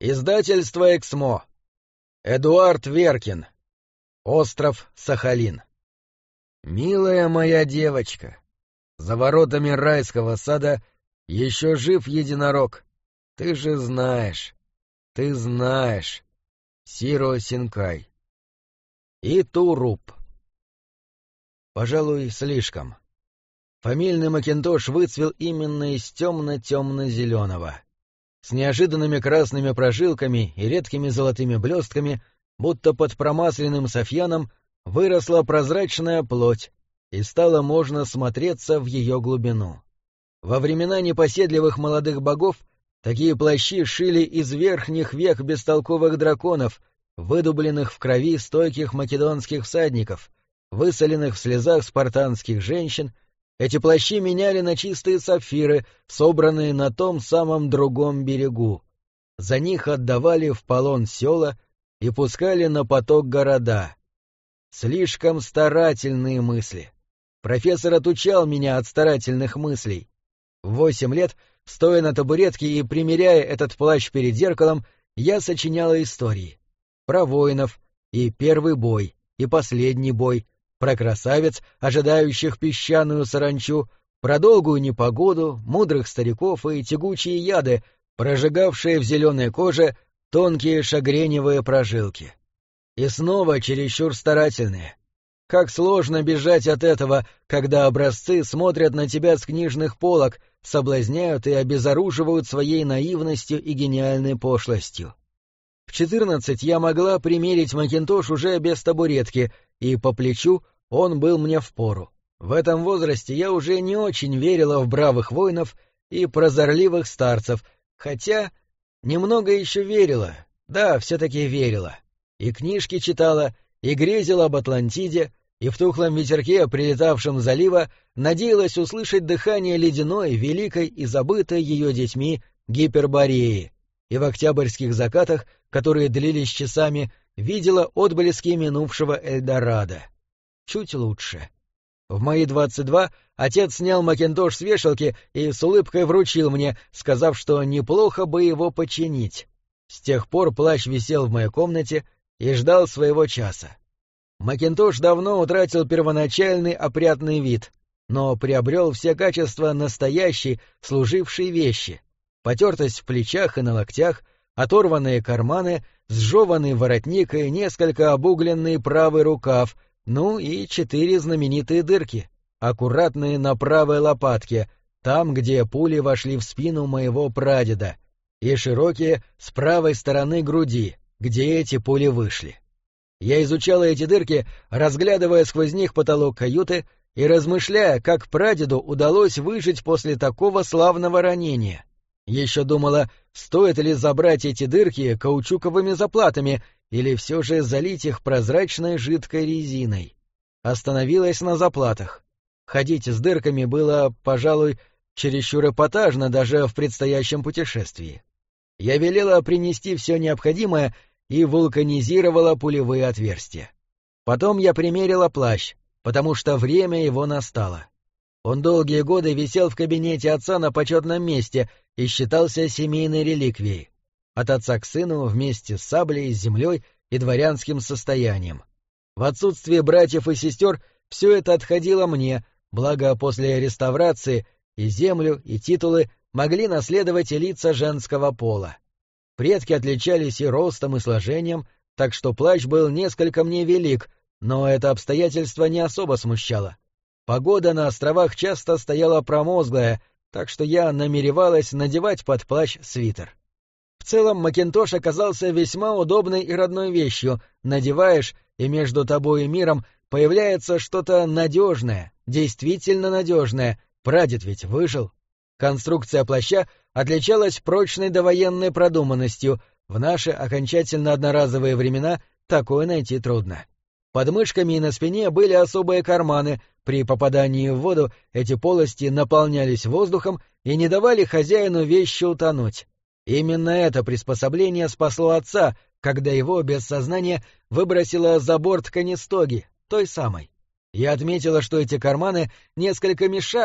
Издательство «Эксмо». Эдуард Веркин. Остров Сахалин. Милая моя девочка, за воротами райского сада еще жив единорог. Ты же знаешь, ты знаешь. Сиро Синкай. И Туруп. Пожалуй, слишком. Фамильный макинтош выцвел именно из темно-темно-зеленого. С неожиданными красными прожилками и редкими золотыми блестками, будто под промасленным софьяном, выросла прозрачная плоть, и стало можно смотреться в ее глубину. Во времена непоседливых молодых богов такие плащи шили из верхних век бестолковых драконов, выдубленных в крови стойких македонских всадников, высоленных в слезах спартанских женщин. Эти плащи меняли на чистые сапфиры, собранные на том самом другом берегу. За них отдавали в полон села и пускали на поток города. Слишком старательные мысли. Профессор отучал меня от старательных мыслей. В 8 лет, стоя на табуретке и примеряя этот плащ перед зеркалом, я сочиняла истории. Про воинов, и первый бой, и последний бой, про красавиц, ожидающих песчаную саранчу, про долгую непогоду, мудрых стариков и тягучие яды, прожигавшие в зеленой коже тонкие шагреневые прожилки. И снова чересчур старательные. Как сложно бежать от этого, когда образцы смотрят на тебя с книжных полок, соблазняют и обезоруживают своей наивностью и гениальной пошлостью. В 14 я могла примерить макинтош уже без табуретки, и по плечу он был мне впору. В этом возрасте я уже не очень верила в бравых воинов и прозорливых старцев, хотя немного еще верила, да, все-таки верила. И книжки читала, и грезила об Атлантиде, и в тухлом ветерке, прилетавшем с залива, надеялась услышать дыхание ледяной, великой и забытой ее детьми Гипербореи, и в октябрьских закатах, которые длились часами, видела отблески минувшего Эльдорадо. Чуть лучше. В мои 22 отец снял макинтош с вешалки и с улыбкой вручил мне, сказав, что неплохо бы его починить. С тех пор плащ висел в моей комнате и ждал своего часа. Макинтош давно утратил первоначальный опрятный вид, но приобрел все качества настоящей, служившей вещи. Потертость в плечах и на локтях, оторванные карманы, сжеванный воротник и несколько обугленный правый рукав, ну и 4 знаменитые дырки, аккуратные на правой лопатке, там, где пули вошли в спину моего прадеда, и широкие с правой стороны груди, где эти пули вышли. Я изучала эти дырки, разглядывая сквозь них потолок каюты и размышляя, как прадеду удалось выжить после такого славного ранения. Еще думала, стоит ли забрать эти дырки каучуковыми заплатами или все же залить их прозрачной жидкой резиной. Остановилась на заплатах. Ходить с дырками было, пожалуй, чересчур эпатажно даже в предстоящем путешествии. Я велела принести все необходимое и вулканизировала пулевые отверстия. Потом я примерила плащ, потому что время его настало. Он долгие годы висел в кабинете отца на почетном месте и считался семейной реликвией. От отца к сыну вместе с саблей, землей и дворянским состоянием. В отсутствие братьев и сестер все это отходило мне, благо после реставрации и землю, и титулы могли наследовать и лица женского пола. Предки отличались и ростом, и сложением, так что плащ был несколько мне велик, но это обстоятельство не особо смущало. Погода на островах часто стояла промозглая, так что я намеревалась надевать под плащ свитер. В целом макинтош оказался весьма удобной и родной вещью. Надеваешь, и между тобой и миром появляется что-то надежное, действительно надежное. Прадед ведь выжил. Конструкция плаща отличалась прочной довоенной продуманностью. В наши окончательно одноразовые времена такое найти трудно. Под мышками и на спине были особые карманы. При попадании в воду эти полости наполнялись воздухом и не давали хозяину вещи утонуть. Именно это приспособление спасло отца, когда его без сознания выбросило за борт канистоги, той самой. Я отметила, что эти карманы несколько мешают,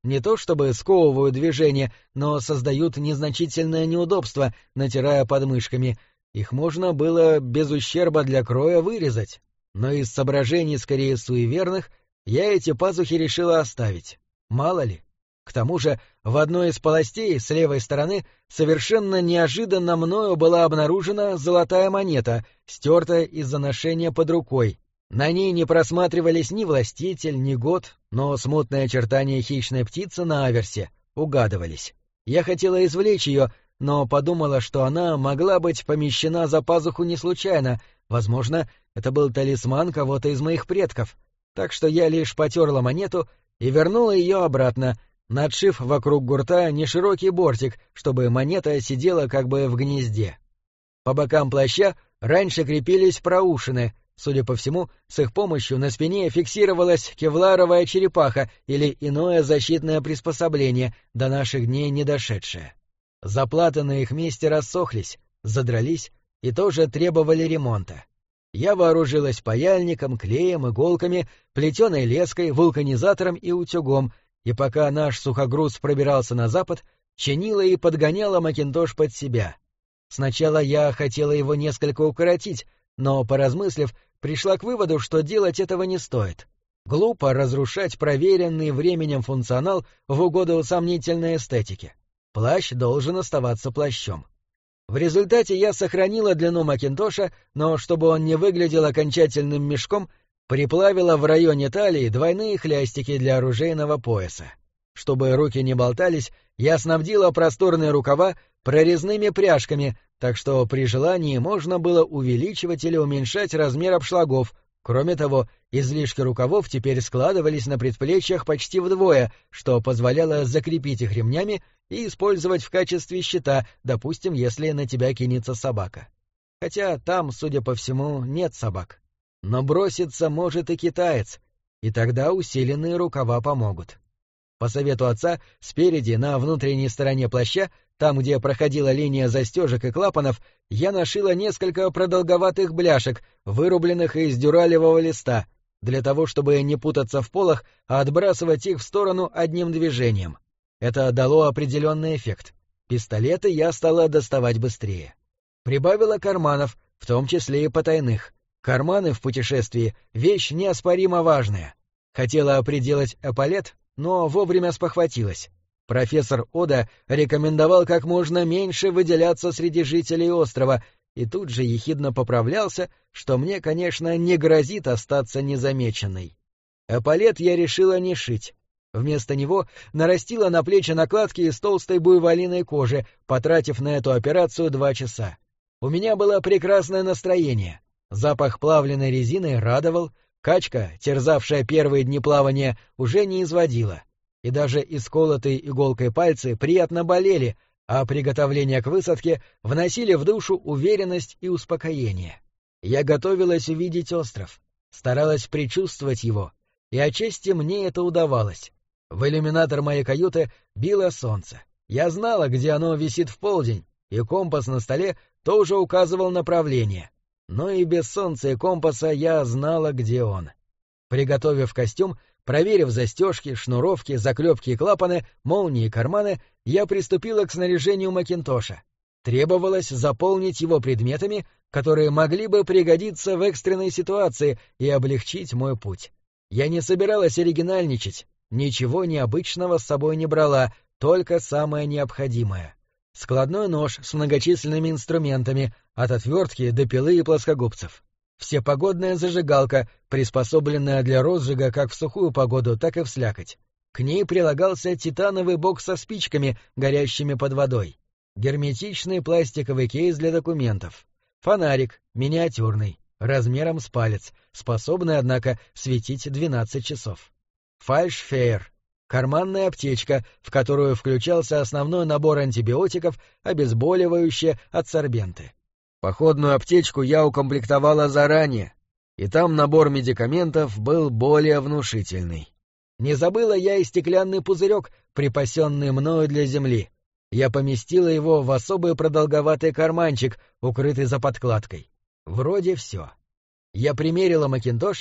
не то чтобы сковывают движение, но создают незначительное неудобство, натирая подмышками. Их можно было без ущерба для кроя вырезать. Но из соображений скорее суеверных я эти пазухи решила оставить. Мало ли. К тому же в одной из полостей с левой стороны совершенно неожиданно мною была обнаружена золотая монета, стертая из-за ношения под рукой. На ней не просматривались ни властитель, ни год, но смутные очертания хищной птицы на аверсе угадывались. Я хотела извлечь ее, но подумала, что она могла быть помещена за пазуху не случайно. Возможно, это был талисман кого-то из моих предков. Так что я лишь потерла монету и вернула ее обратно, надшив вокруг гурта неширокий бортик, чтобы монета сидела как бы в гнезде. По бокам плаща раньше крепились проушины. Судя по всему, с их помощью на спине фиксировалась кевларовая черепаха или иное защитное приспособление, до наших дней не дошедшее. Заплаты на их месте рассохлись, задрались и тоже требовали ремонта. Я вооружилась паяльником, клеем, иголками, плетеной леской, вулканизатором и утюгом, и пока наш сухогруз пробирался на запад, чинила и подгоняла Макинтош под себя. Сначала я хотела его несколько укоротить, но, поразмыслив, пришла к выводу, что делать этого не стоит. Глупо разрушать проверенный временем функционал в угоду сомнительной эстетике. Плащ должен оставаться плащом. В результате я сохранила длину Макинтоша, но, чтобы он не выглядел окончательным мешком, приплавила в районе талии двойные хлястики для оружейного пояса. Чтобы руки не болтались, я снабдила просторные рукава прорезными пряжками, так что при желании можно было увеличивать или уменьшать размер обшлагов. Кроме того, излишки рукавов теперь складывались на предплечьях почти вдвое, что позволяло закрепить их ремнями и использовать в качестве щита, допустим, если на тебя кинется собака. Хотя там, судя по всему, нет собак. Но броситься может и китаец, и тогда усиленные рукава помогут. По совету отца, спереди, на внутренней стороне плаща, там, где проходила линия застежек и клапанов, я нашила несколько продолговатых бляшек, вырубленных из дюралевого листа, для того, чтобы не путаться в полах, а отбрасывать их в сторону одним движением. Это дало определенный эффект. Пистолеты я стала доставать быстрее. Прибавила карманов, в том числе и потайных. Карманы в путешествии — вещь неоспоримо важная. Хотела приделать эполет, но вовремя спохватилась. Профессор Ода рекомендовал как можно меньше выделяться среди жителей острова, и тут же ехидно поправлялся, что мне, конечно, не грозит остаться незамеченной. Эполет я решила не шить. Вместо него нарастила на плечи накладки из толстой буйволиной кожи, потратив на эту операцию 2 часа. У меня было прекрасное настроение. Запах плавленной резины радовал, качка, терзавшая первые дни плавания, уже не изводила. И даже исколотые иголкой пальцы приятно болели, а приготовления к высадке вносили в душу уверенность и успокоение. Я готовилась увидеть остров, старалась предчувствовать его, и отчасти мне это удавалось. В иллюминатор моей каюты било солнце. Я знала, где оно висит в полдень, и компас на столе тоже указывал направление. Но и без солнца и компаса я знала, где он. Приготовив костюм, проверив застежки, шнуровки, заклепки и клапаны, молнии и карманы, я приступила к снаряжению Макинтоша. Требовалось заполнить его предметами, которые могли бы пригодиться в экстренной ситуации и облегчить мой путь. Я не собиралась оригинальничать, ничего необычного с собой не брала, только самое необходимое. Складной нож с многочисленными инструментами, от отвертки до пилы и плоскогубцев. Всепогодная зажигалка, приспособленная для розжига как в сухую погоду, так и в слякоть. К ней прилагался титановый бокс со спичками, горящими под водой. Герметичный пластиковый кейс для документов. Фонарик, миниатюрный, размером с палец, способный, однако, светить 12 часов. Фальшфейер. Карманная аптечка, в которую включался основной набор антибиотиков, обезболивающие, адсорбенты. Походную аптечку я укомплектовала заранее, и там набор медикаментов был более внушительный. Не забыла я и стеклянный пузырек, припасенный мною для земли. Я поместила его в особый продолговатый карманчик, укрытый за подкладкой. Вроде все. Я примерила Макинтош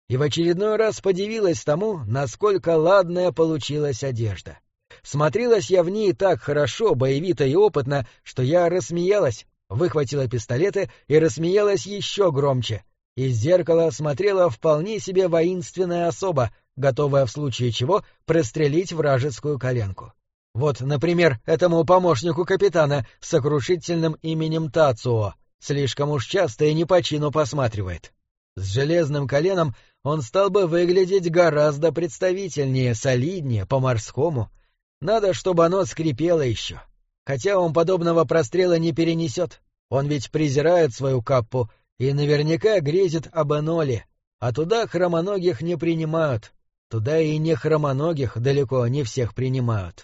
и в очередной раз подивилась тому, насколько ладная получилась одежда. Смотрелась я в ней так хорошо, боевито и опытно, что я рассмеялась, выхватила пистолеты и рассмеялась еще громче. Из зеркала смотрела вполне себе воинственная особа, готовая в случае чего прострелить вражескую коленку. Вот, например, этому помощнику капитана с сокрушительным именем Тацуо слишком уж часто и не по чину посматривает. С железным коленом он стал бы выглядеть гораздо представительнее, солиднее, по-морскому. Надо, чтобы оно скрипело еще. Хотя он подобного прострела не перенесет. Он ведь презирает свою каппу и наверняка грезит об Эноле, а туда хромоногих не принимают. Туда и не хромоногих далеко не всех принимают.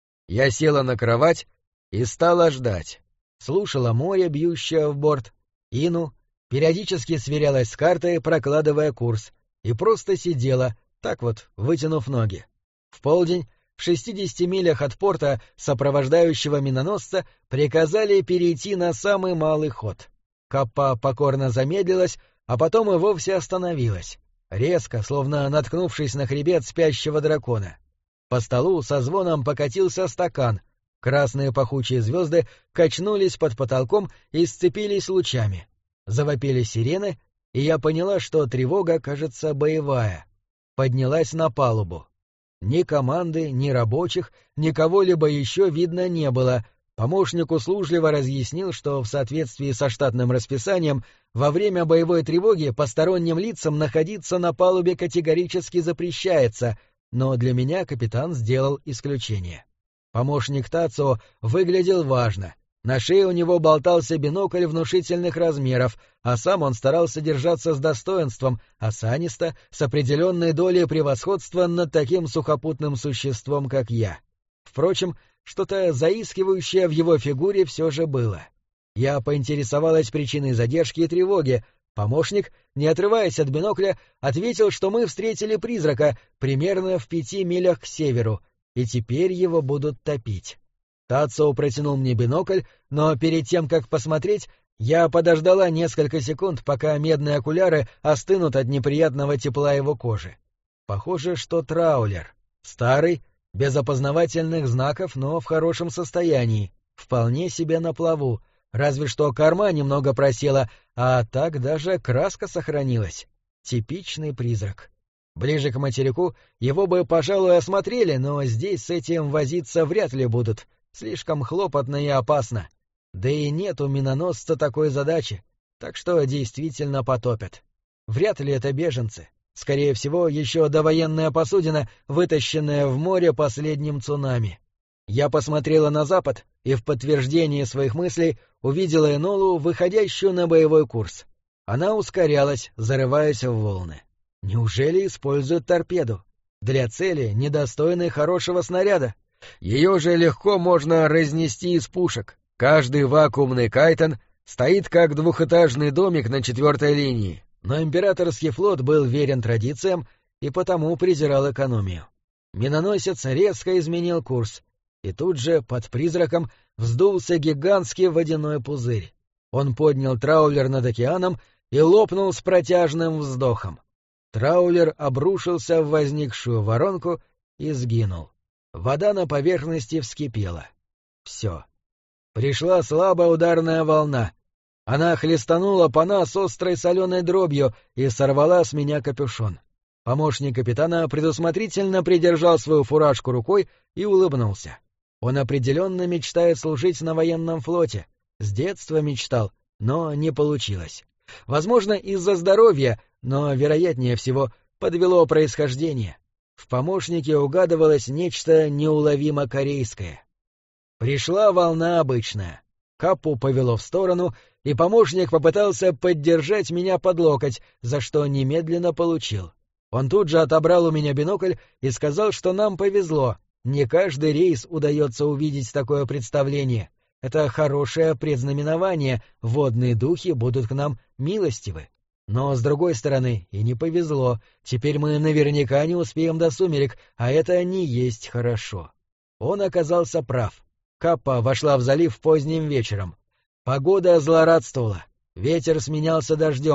Я села на кровать и стала ждать. Слушала море, бьющее в борт, Ину, периодически сверялась с картой, прокладывая курс, и просто сидела, так вот, вытянув ноги. В полдень, в 60 милях от порта, сопровождающего миноносца, приказали перейти на самый малый ход. Каппа покорно замедлилась, а потом и вовсе остановилась, резко, словно наткнувшись на хребет спящего дракона. По столу со звоном покатился стакан, красные пахучие звезды качнулись под потолком и сцепились лучами. Завопили сирены, и я поняла, что тревога, кажется, боевая. Поднялась на палубу. Ни команды, ни рабочих, ни кого-либо еще видно не было. Помощник услужливо разъяснил, что в соответствии со штатным расписанием во время боевой тревоги посторонним лицам находиться на палубе категорически запрещается, но для меня капитан сделал исключение. Помощник Тацуо выглядел важно. На шее у него болтался бинокль внушительных размеров, а сам он старался держаться с достоинством, осанисто, с определенной долей превосходства над таким сухопутным существом, как я. Впрочем, что-то заискивающее в его фигуре все же было. Я поинтересовалась причиной задержки и тревоги. Помощник, не отрываясь от бинокля, ответил, что мы встретили призрака примерно в 5 милях к северу, и теперь его будут топить. Тацуо протянул мне бинокль, но перед тем, как посмотреть, я подождала несколько секунд, пока медные окуляры остынут от неприятного тепла его кожи. Похоже, что траулер. Старый, без опознавательных знаков, но в хорошем состоянии, вполне себе на плаву, разве что корма немного просела, а так даже краска сохранилась. Типичный призрак. Ближе к материку его бы, пожалуй, осмотрели, но здесь с этим возиться вряд ли будут. Слишком хлопотно и опасно. Да и нет у миноносца такой задачи, так что действительно потопят. Вряд ли это беженцы. Скорее всего, еще довоенная посудина, вытащенная в море последним цунами. Я посмотрела на запад и в подтверждение своих мыслей увидела Энолу, выходящую на боевой курс. Она ускорялась, зарываясь в волны. Неужели используют торпеду? Для цели, недостойной хорошего снаряда. Ее же легко можно разнести из пушек. Каждый вакуумный кайтон стоит как двухэтажный домик на 4-й линии, но императорский флот был верен традициям и потому презирал экономию. Миноносец резко изменил курс, и тут же под призраком вздулся гигантский водяной пузырь. Он поднял траулер над океаном и лопнул с протяжным вздохом. Траулер обрушился в возникшую воронку и сгинул. Вода на поверхности вскипела. Все. Пришла слабая ударная волна. Она хлестанула по нас острой соленой дробью и сорвала с меня капюшон. Помощник капитана предусмотрительно придержал свою фуражку рукой и улыбнулся. Он определенно мечтает служить на военном флоте. С детства мечтал, но не получилось. Возможно, из-за здоровья, но, вероятнее всего, подвело происхождение. В помощнике угадывалось нечто неуловимо корейское. Пришла волна обычная. Каппу повело в сторону, и помощник попытался поддержать меня под локоть, за что немедленно получил. Он тут же отобрал у меня бинокль и сказал, что нам повезло. Не каждый рейс удается увидеть такое представление. Это хорошее предзнаменование, водные духи будут к нам милостивы. Но, с другой стороны, и не повезло. Теперь мы наверняка не успеем до сумерек, а это не есть хорошо. Он оказался прав. Каппа вошла в залив поздним вечером. Погода злорадствовала. Ветер сменялся дождем.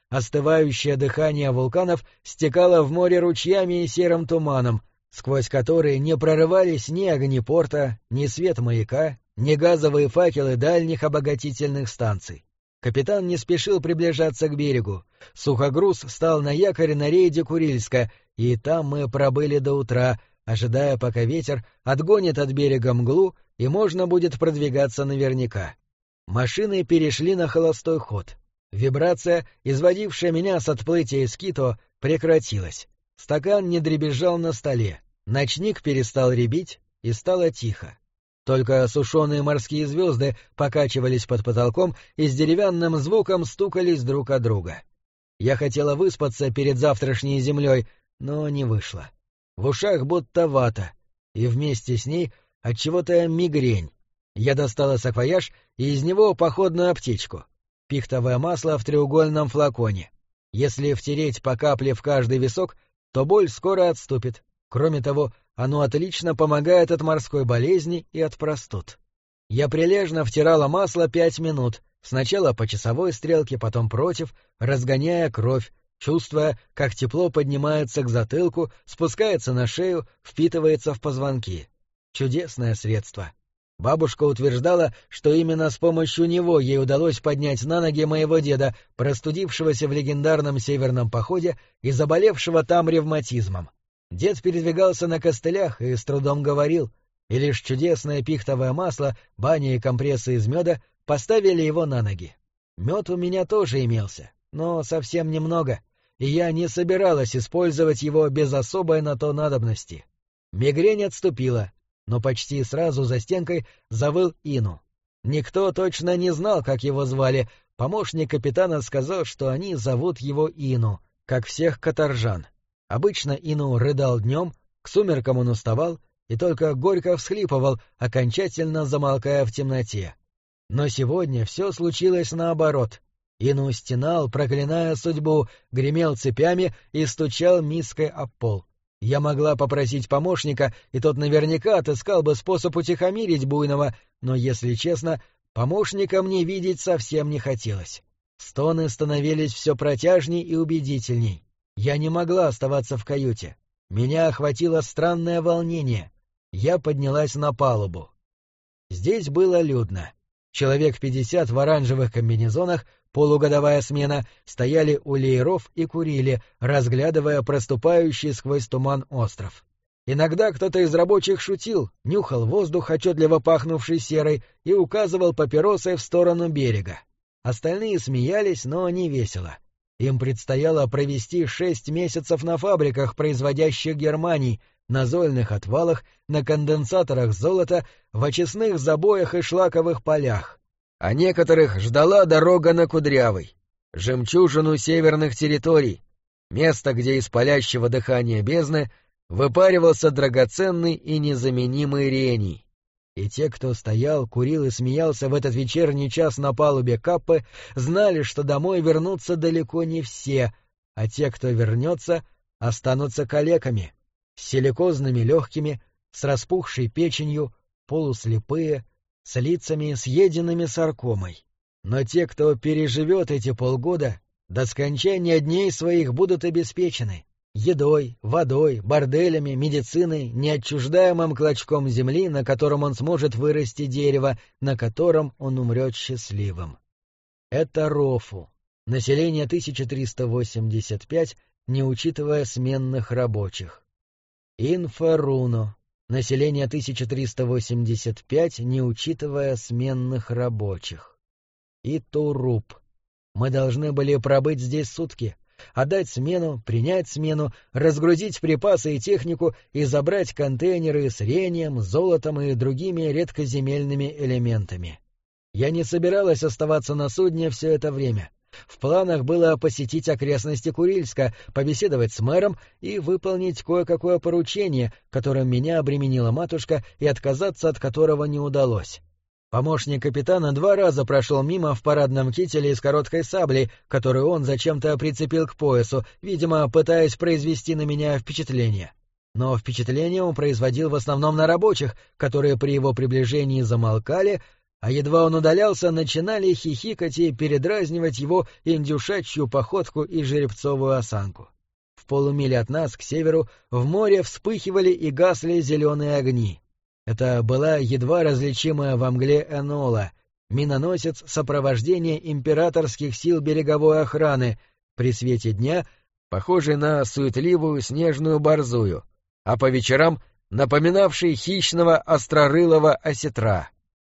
Остывающее дыхание вулканов стекало в море ручьями и серым туманом, сквозь которые не прорывались ни огни порта, ни свет маяка, ни газовые факелы дальних обогатительных станций. Капитан не спешил приближаться к берегу. Сухогруз стал на якоре на рейде Курильска, и там мы пробыли до утра, ожидая, пока ветер отгонит от берега мглу, и можно будет продвигаться наверняка. Машины перешли на холостой ход. Вибрация, изводившая меня с отплытия из Кито, прекратилась. Стакан не дребезжал на столе, ночник перестал рябить, и стало тихо. Только сушеные морские звезды покачивались под потолком и с деревянным звуком стукались друг о друга. Я хотела выспаться перед завтрашней землей, но не вышло. В ушах будто вата, и вместе с ней отчего-то мигрень. Я достала саквояж и из него походную аптечку. Пихтовое масло в треугольном флаконе. Если втереть по капле в каждый висок, то боль скоро отступит. Кроме того, оно отлично помогает от морской болезни и от простуд. Я прилежно втирала масло 5 минут, сначала по часовой стрелке, потом против, разгоняя кровь, чувствуя, как тепло поднимается к затылку, спускается на шею, впитывается в позвонки. Чудесное средство. Бабушка утверждала, что именно с помощью него ей удалось поднять на ноги моего деда, простудившегося в легендарном северном походе и заболевшего там ревматизмом. Дед передвигался на костылях и с трудом говорил, и лишь чудесное пихтовое масло, баня и компрессы из меда поставили его на ноги. Мед у меня тоже имелся, но совсем немного, и я не собиралась использовать его без особой на то надобности. Мигрень отступила, но почти сразу за стенкой завыл Ину. Никто точно не знал, как его звали. Помощник капитана сказал, что они зовут его Ину, как всех каторжан. Обычно Ину рыдал днем, к сумеркам он уставал и только горько всхлипывал, окончательно замолкая в темноте. Но сегодня все случилось наоборот. Ину стенал, проклиная судьбу, гремел цепями и стучал миской об пол. Я могла попросить помощника, и тот наверняка отыскал бы способ утихомирить буйного, но, если честно, помощника мне видеть совсем не хотелось. Стоны становились все протяжней и убедительней. Я не могла оставаться в каюте. Меня охватило странное волнение. Я поднялась на палубу. Здесь было людно. Человек 50 в оранжевых комбинезонах, полугодовая смена, стояли у лееров и курили, разглядывая проступающий сквозь туман остров. Иногда кто-то из рабочих шутил, нюхал воздух, отчетливо пахнувший серой, и указывал папиросой в сторону берега. Остальные смеялись, но не весело. Им предстояло провести 6 месяцев на фабриках, производящих германий, на зольных отвалах, на конденсаторах золота, в очистных забоях и шлаковых полях. А некоторых ждала дорога на Кудрявый, жемчужину северных территорий, место, где из палящего дыхания бездны выпаривался драгоценный и незаменимый рений. И те, кто стоял, курил и смеялся в этот вечерний час на палубе Каппы, знали, что домой вернутся далеко не все, а те, кто вернется, останутся калеками, с силикозными легкими, с распухшей печенью, полуслепые, с лицами, съеденными саркомой. Но те, кто переживет эти полгода, до скончания дней своих будут обеспечены едой, водой, борделями, медициной, неотчуждаемым клочком земли, на котором он сможет вырасти дерево, на котором он умрет счастливым. Это Рофу. Население 1385, не учитывая сменных рабочих. Инфаруно. Население 1385, не учитывая сменных рабочих. И Туруп. Мы должны были пробыть здесь сутки. Отдать смену, принять смену, разгрузить припасы и технику и забрать контейнеры с рением, золотом и другими редкоземельными элементами. Я не собиралась оставаться на судне все это время. В планах было посетить окрестности Курильска, побеседовать с мэром и выполнить кое-какое поручение, которым меня обременила матушка и отказаться от которого не удалось. Помощник капитана 2 раза прошел мимо в парадном кителе из короткой сабли, которую он зачем-то прицепил к поясу, видимо, пытаясь произвести на меня впечатление. Но впечатление он производил в основном на рабочих, которые при его приближении замолкали, а едва он удалялся, начинали хихикать и передразнивать его индюшачью походку и жеребцовую осанку. В полумиле от нас, к северу, в море вспыхивали и гасли зеленые огни. Это была едва различимая во мгле Энола, миноносец сопровождения императорских сил береговой охраны, при свете дня похожий на суетливую снежную борзую, а по вечерам напоминавший хищного острорылого осетра.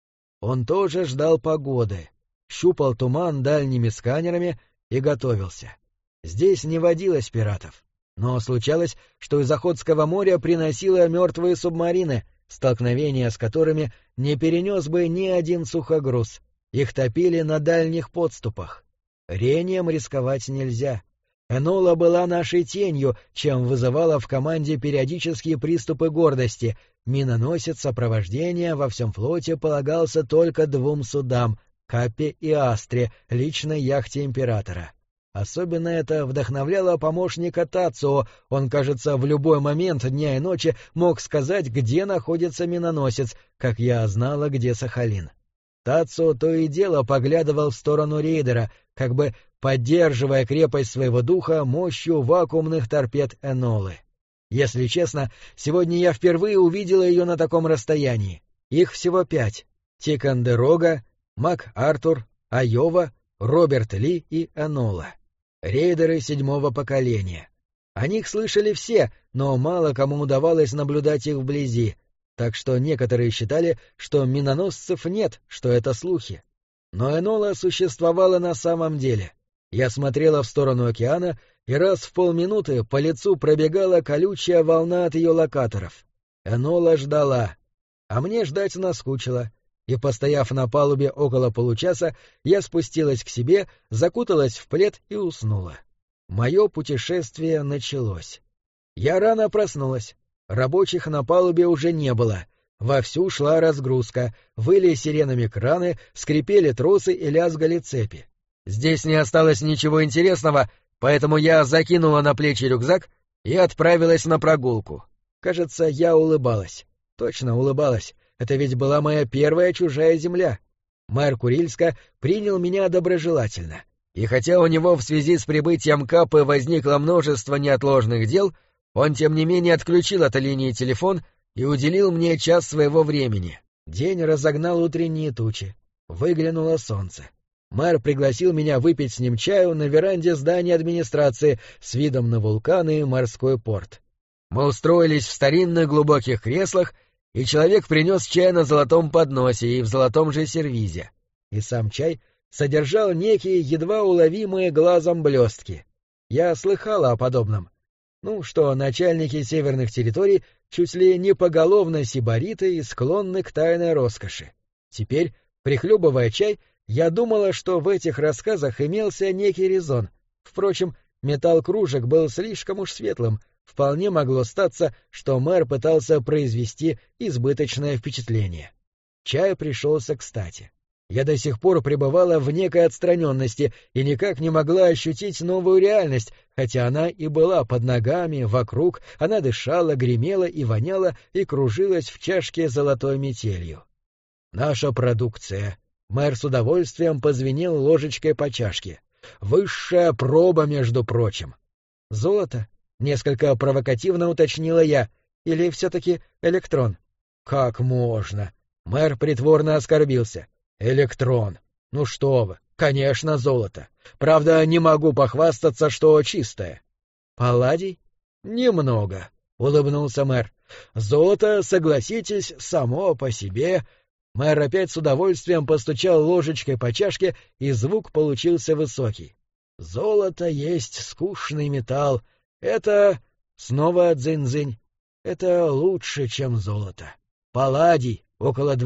Он тоже ждал погоды, щупал туман дальними сканерами и готовился. Здесь не водилось пиратов, но случалось, что из Охотского моря приносило мертвые субмарины, столкновения с которыми не перенес бы ни один сухогруз. Их топили на дальних подступах. Рением рисковать нельзя. Энола была нашей тенью, чем вызывала в команде периодические приступы гордости. Миноносец сопровождения во всем флоте полагался только 2 судам — Каппе и Астре, личной яхте императора. Особенно это вдохновляло помощника Тацио. Он, кажется, в любой момент дня и ночи мог сказать, где находится миноносец, как я знала, где Сахалин. Тацио то и дело поглядывал в сторону рейдера, как бы поддерживая крепость своего духа мощью вакуумных торпед Энолы. Если честно, сегодня я впервые увидела ее на таком расстоянии. Их всего 5: Тикандерога, МакАртур, Айова, Роберт Ли и Энола. Рейдеры 7-го поколения. О них слышали все, но мало кому удавалось наблюдать их вблизи, так что некоторые считали, что миноносцев нет, что это слухи. Но Энола существовала на самом деле. Я смотрела в сторону океана, и раз в полминуты по лицу пробегала колючая волна от ее локаторов. Энола ждала, а мне ждать наскучило, и, постояв на палубе около получаса, я спустилась к себе, закуталась в плед и уснула. Мое путешествие началось. Я рано проснулась. Рабочих на палубе уже не было. Вовсю шла разгрузка, выли сиренами краны, скрипели тросы и лязгали цепи. Здесь не осталось ничего интересного, поэтому я закинула на плечи рюкзак и отправилась на прогулку. Кажется, я улыбалась. Точно улыбалась. Это ведь была моя первая чужая земля. Мэр Курильска принял меня доброжелательно. И хотя у него в связи с прибытием Капы возникло множество неотложных дел, он, тем не менее, отключил от линии телефон и уделил мне час своего времени. День разогнал утренние тучи. Выглянуло солнце. Мэр пригласил меня выпить с ним чаю на веранде здания администрации с видом на вулканы и морской порт. Мы устроились в старинных глубоких креслах, и человек принес чай на золотом подносе и в золотом же сервизе. И сам чай содержал некие едва уловимые глазом блестки. Я слыхала о подобном. Ну, что начальники северных территорий чуть ли не поголовно сибариты и склонны к тайной роскоши. Теперь, прихлебывая чай, я думала, что в этих рассказах имелся некий резон. Впрочем, металл кружек был слишком уж светлым. Вполне могло статься, что мэр пытался произвести избыточное впечатление. Чай пришелся кстати. Я до сих пор пребывала в некой отстраненности и никак не могла ощутить новую реальность, хотя она и была под ногами, вокруг, она дышала, гремела и воняла и кружилась в чашке золотой метелью. Наша продукция. Мэр с удовольствием позвенел ложечкой по чашке. Высшая проба, между прочим. Золото? Несколько провокативно уточнила я. Или все-таки электрон? Как можно? Мэр притворно оскорбился. Электрон. Ну что вы, конечно, золото. Правда, не могу похвастаться, что чистое. Палладий? Немного, улыбнулся мэр. Золото, согласитесь, само по себе... Мэр опять с удовольствием постучал ложечкой по чашке, и звук получился высокий. «Золото есть скучный металл. Это...» Снова дзынь-дзынь. «Это лучше, чем золото. Палладий, около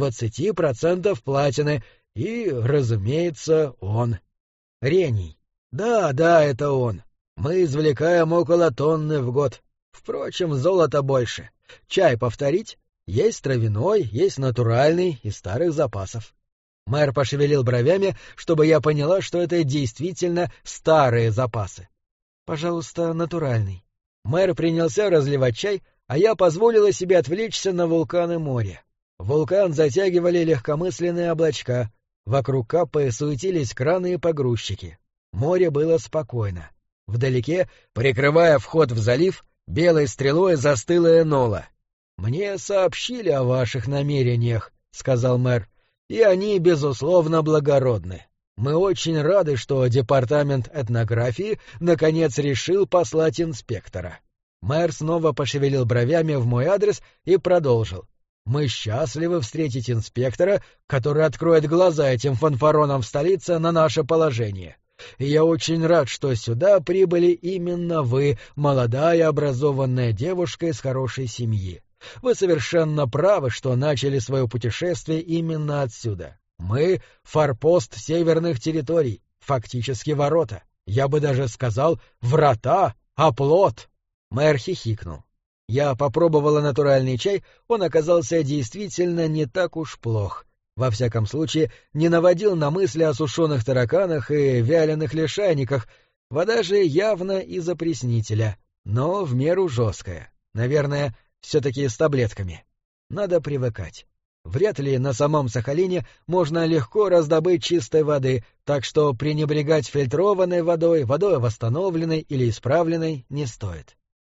20% платины, и, разумеется, он. Рений. Да, это он. Мы извлекаем около тонны в год. Впрочем, золота больше. Чай повторить?» Есть травяной, есть натуральный, из старых запасов. Мэр пошевелил бровями, чтобы я поняла, что это действительно старые запасы. Пожалуйста, натуральный. Мэр принялся разливать чай, а я позволила себе отвлечься на вулканы моря. Вулкан затягивали легкомысленные облачка, вокруг Каппы суетились краны и погрузчики. Море было спокойно. Вдалеке, прикрывая вход в залив, белой стрелой застыла Энола. «Мне сообщили о ваших намерениях», — сказал мэр, — «и они, безусловно, благородны. Мы очень рады, что департамент этнографии наконец решил послать инспектора». Мэр снова пошевелил бровями в мой адрес и продолжил. «Мы счастливы встретить инспектора, который откроет глаза этим фанфаронам в столице на наше положение. И я очень рад, что сюда прибыли именно вы, молодая образованная девушка из хорошей семьи. Вы совершенно правы, что начали свое путешествие именно отсюда. Мы — форпост северных территорий, фактически ворота. Я бы даже сказал, врата, оплот». Мэр хихикнул. Я попробовала натуральный чай, он оказался действительно не так уж плох. Во всяком случае, не наводил на мысли о сушеных тараканах и вяленых лишайниках. Вода же явно из опреснителя, но в меру жесткая. Наверное, все-таки с таблетками. Надо привыкать. Вряд ли на самом Сахалине можно легко раздобыть чистой воды, так что пренебрегать фильтрованной водой, водой восстановленной или исправленной не стоит.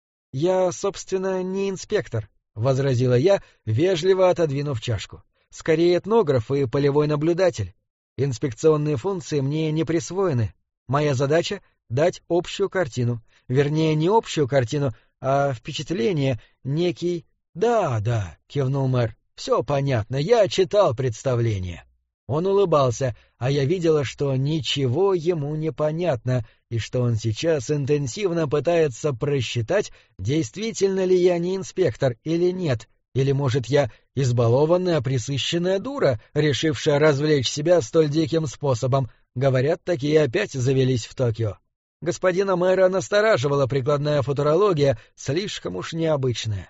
«Я, собственно, не инспектор», — возразила я, вежливо отодвинув чашку. «Скорее этнограф и полевой наблюдатель. Инспекционные функции мне не присвоены. Моя задача — дать общую картину. Вернее, не общую картину, а впечатление, некий...» «Да, — кивнул мэр, — все понятно, я читал представление». Он улыбался, а я видела, что ничего ему не понятно, и что он сейчас интенсивно пытается просчитать, действительно ли я не инспектор или нет, или, может, я избалованная, пресыщенная дура, решившая развлечь себя столь диким способом. Говорят, такие опять завелись в Токио. Господина мэра настораживала прикладная футурология, слишком уж необычная.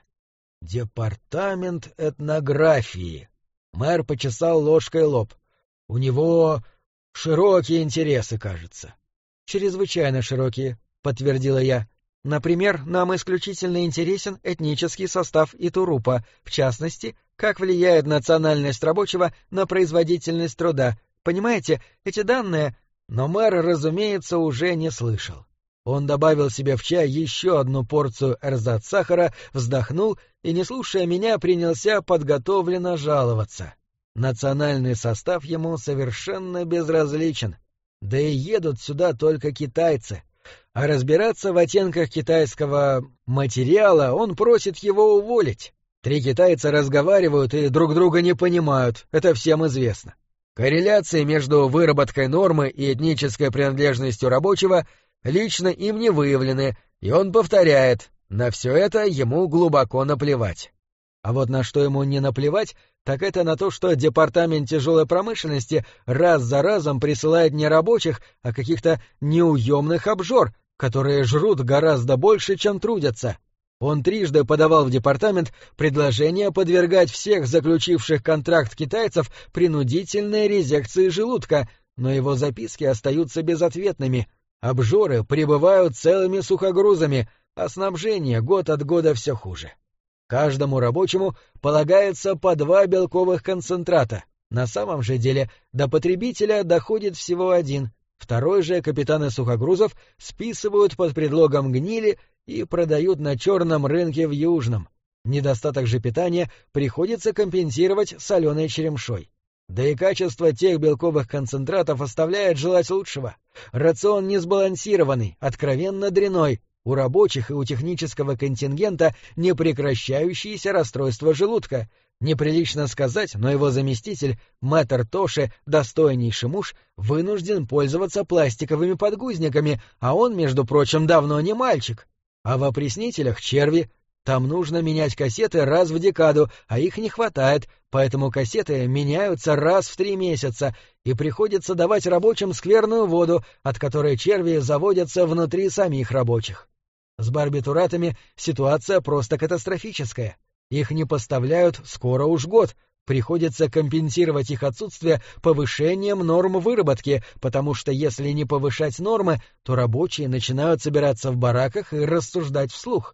«Департамент этнографии». Мэр почесал ложкой лоб. «У него широкие интересы, кажется». «Чрезвычайно широкие», — подтвердила я. «Например, нам исключительно интересен этнический состав Итурупа, в частности, как влияет национальность рабочего на производительность труда. Понимаете, эти данные...» Но мэр, разумеется, уже не слышал. Он добавил себе в чай еще одну порцию эрзац-сахара, вздохнул и, не слушая меня, принялся подготовленно жаловаться. Национальный состав ему совершенно безразличен. Да и едут сюда только китайцы. А разбираться в оттенках китайского материала он просит его уволить. 3 китайца разговаривают и друг друга не понимают, это всем известно. Корреляции между выработкой нормы и этнической принадлежностью рабочего лично им не выявлены, и он повторяет, на все это ему глубоко наплевать. А вот на что ему не наплевать, так это на то, что департамент тяжелой промышленности раз за разом присылает не рабочих, а каких-то неуемных обжор, которые жрут гораздо больше, чем трудятся. Он трижды подавал в департамент предложение подвергать всех заключивших контракт китайцев принудительной резекции желудка, но его записки остаются безответными. Обжоры прибывают целыми сухогрузами, а снабжение год от года все хуже. Каждому рабочему полагается по 2 белковых концентрата. На самом же деле до потребителя доходит всего 1. Второй же капитаны сухогрузов списывают под предлогом гнили и продают на черном рынке в Южном. Недостаток же питания приходится компенсировать соленой черемшой. Да и качество тех белковых концентратов оставляет желать лучшего. Рацион несбалансированный, откровенно дрянной. У рабочих и у технического контингента непрекращающиеся расстройства желудка. Неприлично сказать, но его заместитель, мэтр Тоши, достойнейший муж, вынужден пользоваться пластиковыми подгузниками, а он, между прочим, давно не мальчик. А в опреснителях черви. Там нужно менять кассеты раз в декаду, а их не хватает, поэтому кассеты меняются раз в 3 месяца, и приходится давать рабочим скверную воду, от которой черви заводятся внутри самих рабочих. С барбитуратами ситуация просто катастрофическая. Их не поставляют скоро уж год, приходится компенсировать их отсутствие повышением норм выработки, потому что если не повышать нормы, то рабочие начинают собираться в бараках и рассуждать вслух.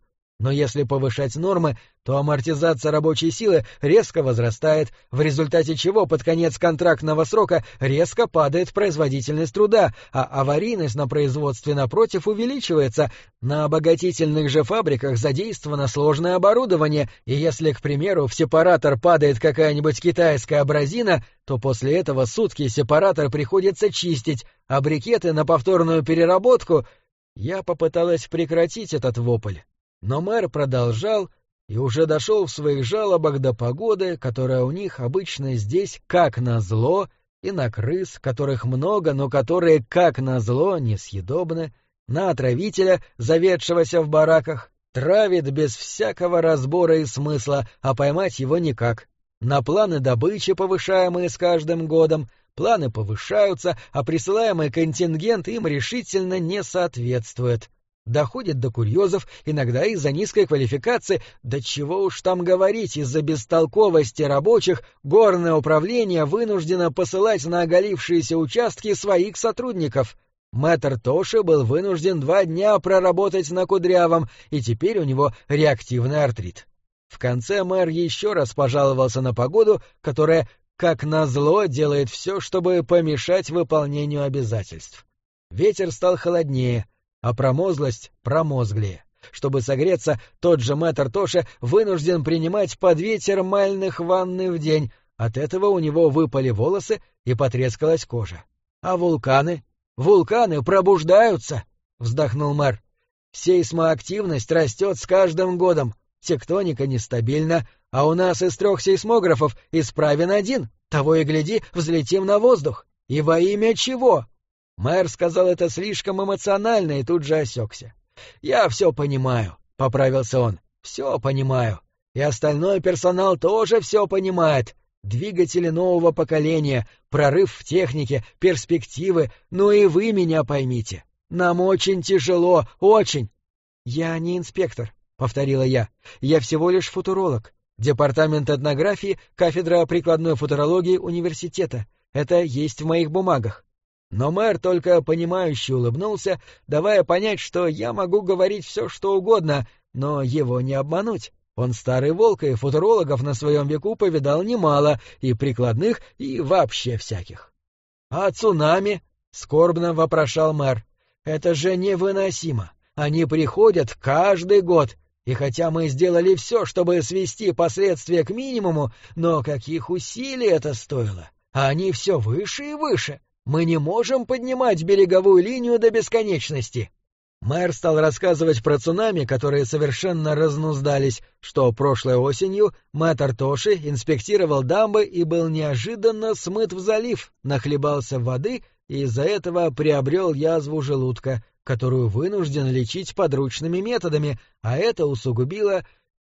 Но если повышать нормы, то амортизация рабочей силы резко возрастает, в результате чего под конец контрактного срока резко падает производительность труда, а аварийность на производстве, напротив, увеличивается. На обогатительных же фабриках задействовано сложное оборудование, и если, к примеру, в сепаратор падает какая-нибудь китайская абразина, то после этого сутки сепаратор приходится чистить, а брикеты на повторную переработку... Я попыталась прекратить этот вопль. Но мэр продолжал и уже дошел в своих жалобах до погоды, которая у них обычно здесь, как назло, и на крыс, которых много, но которые, как назло, несъедобны, на отравителя, заведшегося в бараках, травит без всякого разбора и смысла, а поймать его никак, на планы добычи, повышаемые с каждым годом. Планы повышаются, а присылаемый контингент им решительно не соответствует. Доходит до курьезов, иногда из-за низкой квалификации, да чего уж там говорить, из-за бестолковости рабочих горное управление вынуждено посылать на оголившиеся участки своих сотрудников. Мэтр Тоши был вынужден 2 дня проработать на Кудрявом, и теперь у него реактивный артрит. В конце мэр еще раз пожаловался на погоду, которая, как назло, делает все, чтобы помешать выполнению обязательств. Ветер стал холоднее, а промозглость промозглее. Чтобы согреться, тот же мэтр Тоши вынужден принимать по 2 термальных ванны в день. От этого у него выпали волосы и потрескалась кожа. А вулканы? Вулканы пробуждаются, вздохнул мэр. Сейсмоактивность растет с каждым годом. Тектоника нестабильна, а у нас из 3 сейсмографов исправен 1. Того и гляди, взлетим на воздух. И во имя чего? Мэр сказал это слишком эмоционально и тут же осекся. «Я все понимаю», — поправился он, — «все понимаю. И остальной персонал тоже все понимает. Двигатели нового поколения, прорыв в технике, перспективы, ну и вы меня поймите. Нам очень тяжело, очень». «Я не инспектор», — повторила я. «Я всего лишь футуролог. Департамент этнографии, кафедра прикладной футурологии университета. Это есть в моих бумагах». Но мэр только понимающе улыбнулся, давая понять, что я могу говорить все, что угодно, но его не обмануть. Он старый волк, и футурологов на своем веку повидал немало, и прикладных, и вообще всяких. — А цунами? — скорбно вопрошал мэр. — Это же невыносимо. Они приходят каждый год, и хотя мы сделали все, чтобы свести последствия к минимуму, но каких усилий это стоило? А они все выше и выше. Мы не можем поднимать береговую линию до бесконечности. Мэр стал рассказывать про цунами, которые совершенно разнуздались, что прошлой осенью мэтр Тоши инспектировал дамбы и был неожиданно смыт в залив, нахлебался воды и из-за этого приобрел язву желудка, которую вынужден лечить подручными методами, а это усугубило...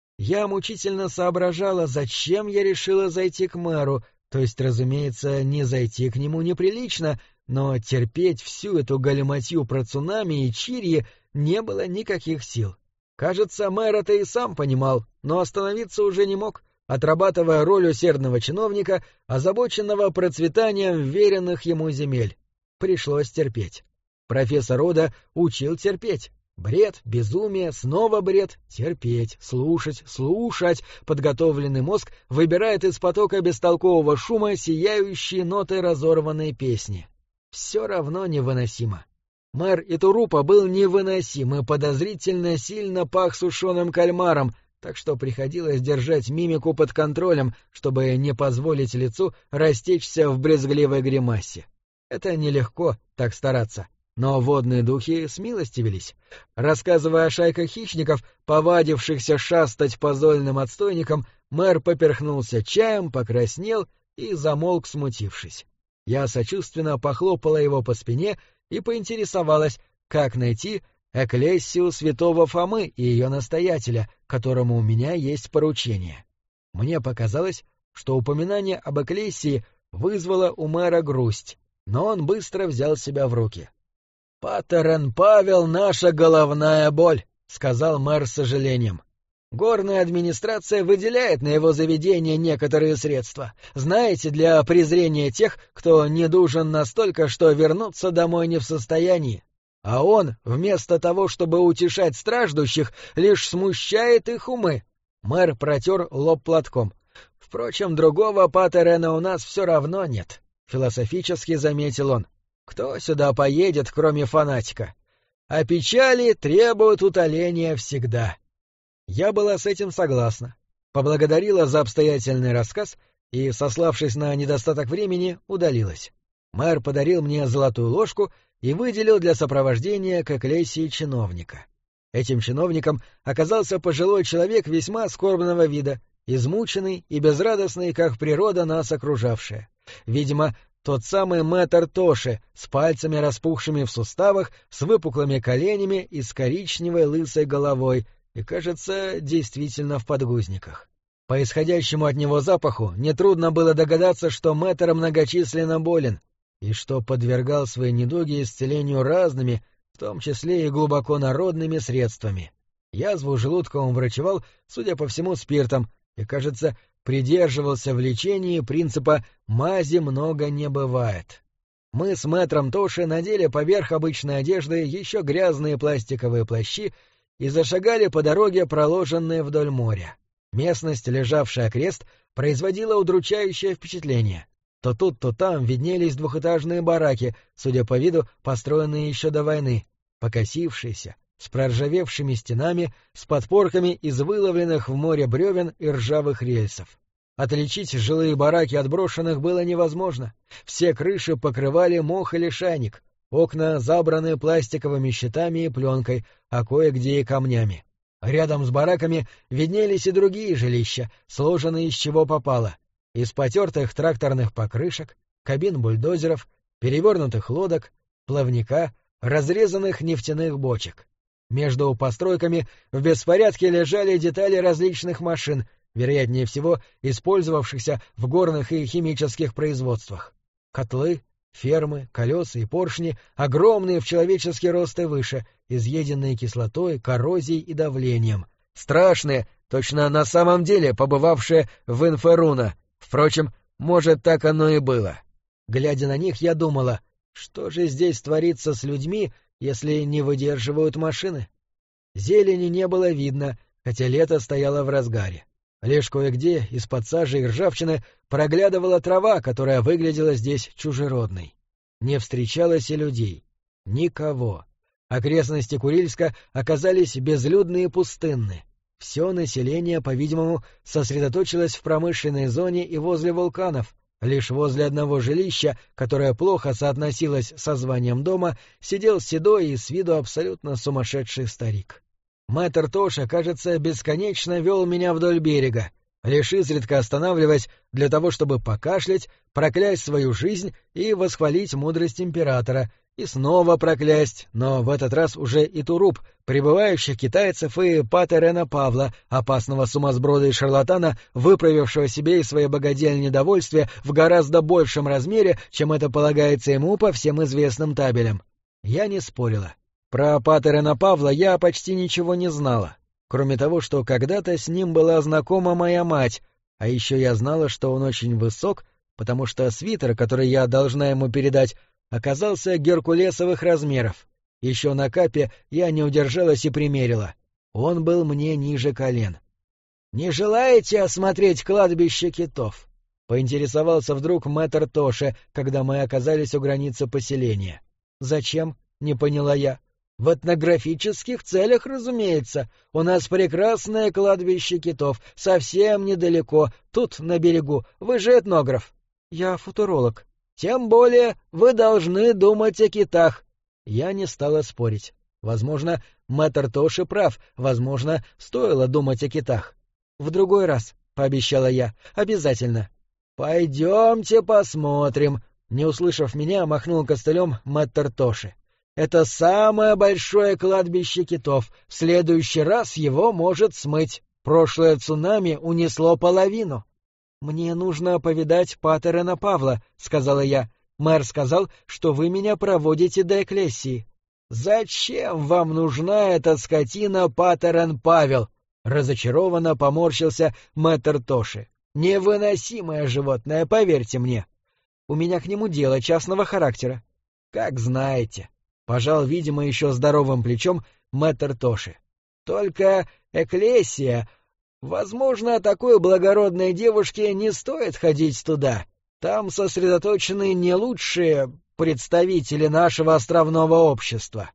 Я мучительно соображала, зачем я решила зайти к мэру. То есть, разумеется, не зайти к нему неприлично, но терпеть всю эту галиматью про цунами и чирьи не было никаких сил. Кажется, мэр это и сам понимал, но остановиться уже не мог, отрабатывая роль усердного чиновника, озабоченного процветанием веренных ему земель. Пришлось терпеть. Профессор Ода учил терпеть. Бред, безумие, снова бред, терпеть, слушать, слушать. Подготовленный мозг выбирает из потока бестолкового шума сияющие ноты разорванной песни. Все равно невыносимо. Мэр Итурупа был невыносим и подозрительно сильно пах сушеным кальмаром, так что приходилось держать мимику под контролем, чтобы не позволить лицу растечься в брезгливой гримасе. Это нелегко, так стараться. Но водные духи смилостивились. Рассказывая о шайках хищников, повадившихся шастать по зольным отстойникам, мэр поперхнулся чаем, покраснел и замолк, смутившись. Я сочувственно похлопала его по спине и поинтересовалась, как найти экклесию святого Фомы и ее настоятеля, которому у меня есть поручение. Мне показалось, что упоминание об экклесии вызвало у мэра грусть, но он быстро взял себя в руки. «Патерен Павел — наша головная боль», — сказал мэр с сожалением. «Горная администрация выделяет на его заведение некоторые средства, знаете, для презрения тех, кто недужен настолько, что вернуться домой не в состоянии. А он, вместо того, чтобы утешать страждущих, лишь смущает их умы. Мэр протер лоб платком. Впрочем, другого патерена у нас все равно нет, — философически заметил он. Кто сюда поедет, кроме фанатика? А печали требуют утоления всегда. Я была с этим согласна, поблагодарила за обстоятельный рассказ и, сославшись на недостаток времени, удалилась. Мэр подарил мне золотую ложку и выделил для сопровождения к экклесии чиновника. Этим чиновником оказался пожилой человек весьма скорбного вида, измученный и безрадостный, как природа нас окружавшая. Видимо, тот самый мэтр Тоши с пальцами распухшими в суставах, с выпуклыми коленями и с коричневой лысой головой, и, кажется, действительно в подгузниках. По исходящему от него запаху нетрудно было догадаться, что мэтр многочисленно болен, и что подвергал свои недуги исцелению разными, в том числе и глубоко народными средствами. Язву желудка он врачевал, судя по всему, спиртом, и, кажется, придерживался в лечении принципа «мази много не бывает». Мы с мэтром Тоши надели поверх обычной одежды еще грязные пластиковые плащи и зашагали по дороге, проложенной вдоль моря. Местность, лежавшая крест, производила удручающее впечатление. То тут, то там виднелись двухэтажные бараки, судя по виду, построенные еще до войны, покосившиеся, с проржавевшими стенами, с подпорками из выловленных в море бревен и ржавых рельсов. Отличить жилые бараки от брошенных было невозможно. Все крыши покрывали мох или шайник, окна забраны пластиковыми щитами и пленкой, а кое-где и камнями. Рядом с бараками виднелись и другие жилища, сложенные из чего попало. Из потертых тракторных покрышек, кабин бульдозеров, перевернутых лодок, плавника, разрезанных нефтяных бочек. Между постройками в беспорядке лежали детали различных машин, вероятнее всего использовавшихся в горных и химических производствах. Котлы, фермы, колеса и поршни, огромные в человеческий рост и выше, изъеденные кислотой, коррозией и давлением. Страшные, точно на самом деле побывавшие в Инферуно. Впрочем, может, так оно и было. Глядя на них, я думала, что же здесь творится с людьми, если не выдерживают машины? Зелени не было видно, хотя лето стояло в разгаре. Лишь кое-где из-под сажи и ржавчины проглядывала трава, которая выглядела здесь чужеродной. Не встречалось и людей. Никого. Окрестности Курильска оказались безлюдны и пустынны. Все население, по-видимому, сосредоточилось в промышленной зоне и возле вулканов. Лишь возле одного жилища, которое плохо соотносилось со званием дома, сидел седой и с виду абсолютно сумасшедший старик. Мэтр Тоша, кажется, бесконечно вел меня вдоль берега, лишь изредка останавливаясь для того, чтобы покашлять, проклясть свою жизнь и восхвалить мудрость императора, и снова проклясть, но в этот раз уже и Туруп, прибывающих китайцев и патерена Павла, опасного сумасброда и шарлатана, выправившего себе и своей богадельни довольствие в гораздо большем размере, чем это полагается ему по всем известным табелям. Я не спорила. Про патерена Павла я почти ничего не знала, кроме того, что когда-то с ним была знакома моя мать, а еще я знала, что он очень высок, потому что свитер, который я должна ему передать, оказался геркулесовых размеров. Еще на капе я не удержалась и примерила. Он был мне ниже колен. — Не желаете осмотреть кладбище китов? — поинтересовался вдруг мэтр Тоши, когда мы оказались у границы поселения. — Зачем? — не поняла я. — В этнографических целях, разумеется. У нас прекрасное кладбище китов, совсем недалеко, тут, на берегу. Вы же этнограф. — Я футуролог. Тем более вы должны думать о китах. Я не стала спорить. Возможно, мэтр Тоши прав, возможно, стоило думать о китах. В другой раз, — пообещала я, — обязательно. — Пойдемте посмотрим, — не услышав меня, махнул костылем мэтр Тоши. — Это самое большое кладбище китов, в следующий раз его может смыть. Прошлое цунами унесло половину. — Мне нужно повидать патерена Павла, — сказала я. Мэр сказал, что вы меня проводите до экклесии. — Зачем вам нужна эта скотина патерен Павел? — разочарованно поморщился мэтр Тоши. — Невыносимое животное, поверьте мне. У меня к нему дело частного характера. — Как знаете. — пожал, видимо, еще здоровым плечом мэтр Тоши. — Только Экклесия... Возможно, такой благородной девушке не стоит ходить туда. Там сосредоточены не лучшие представители нашего островного общества.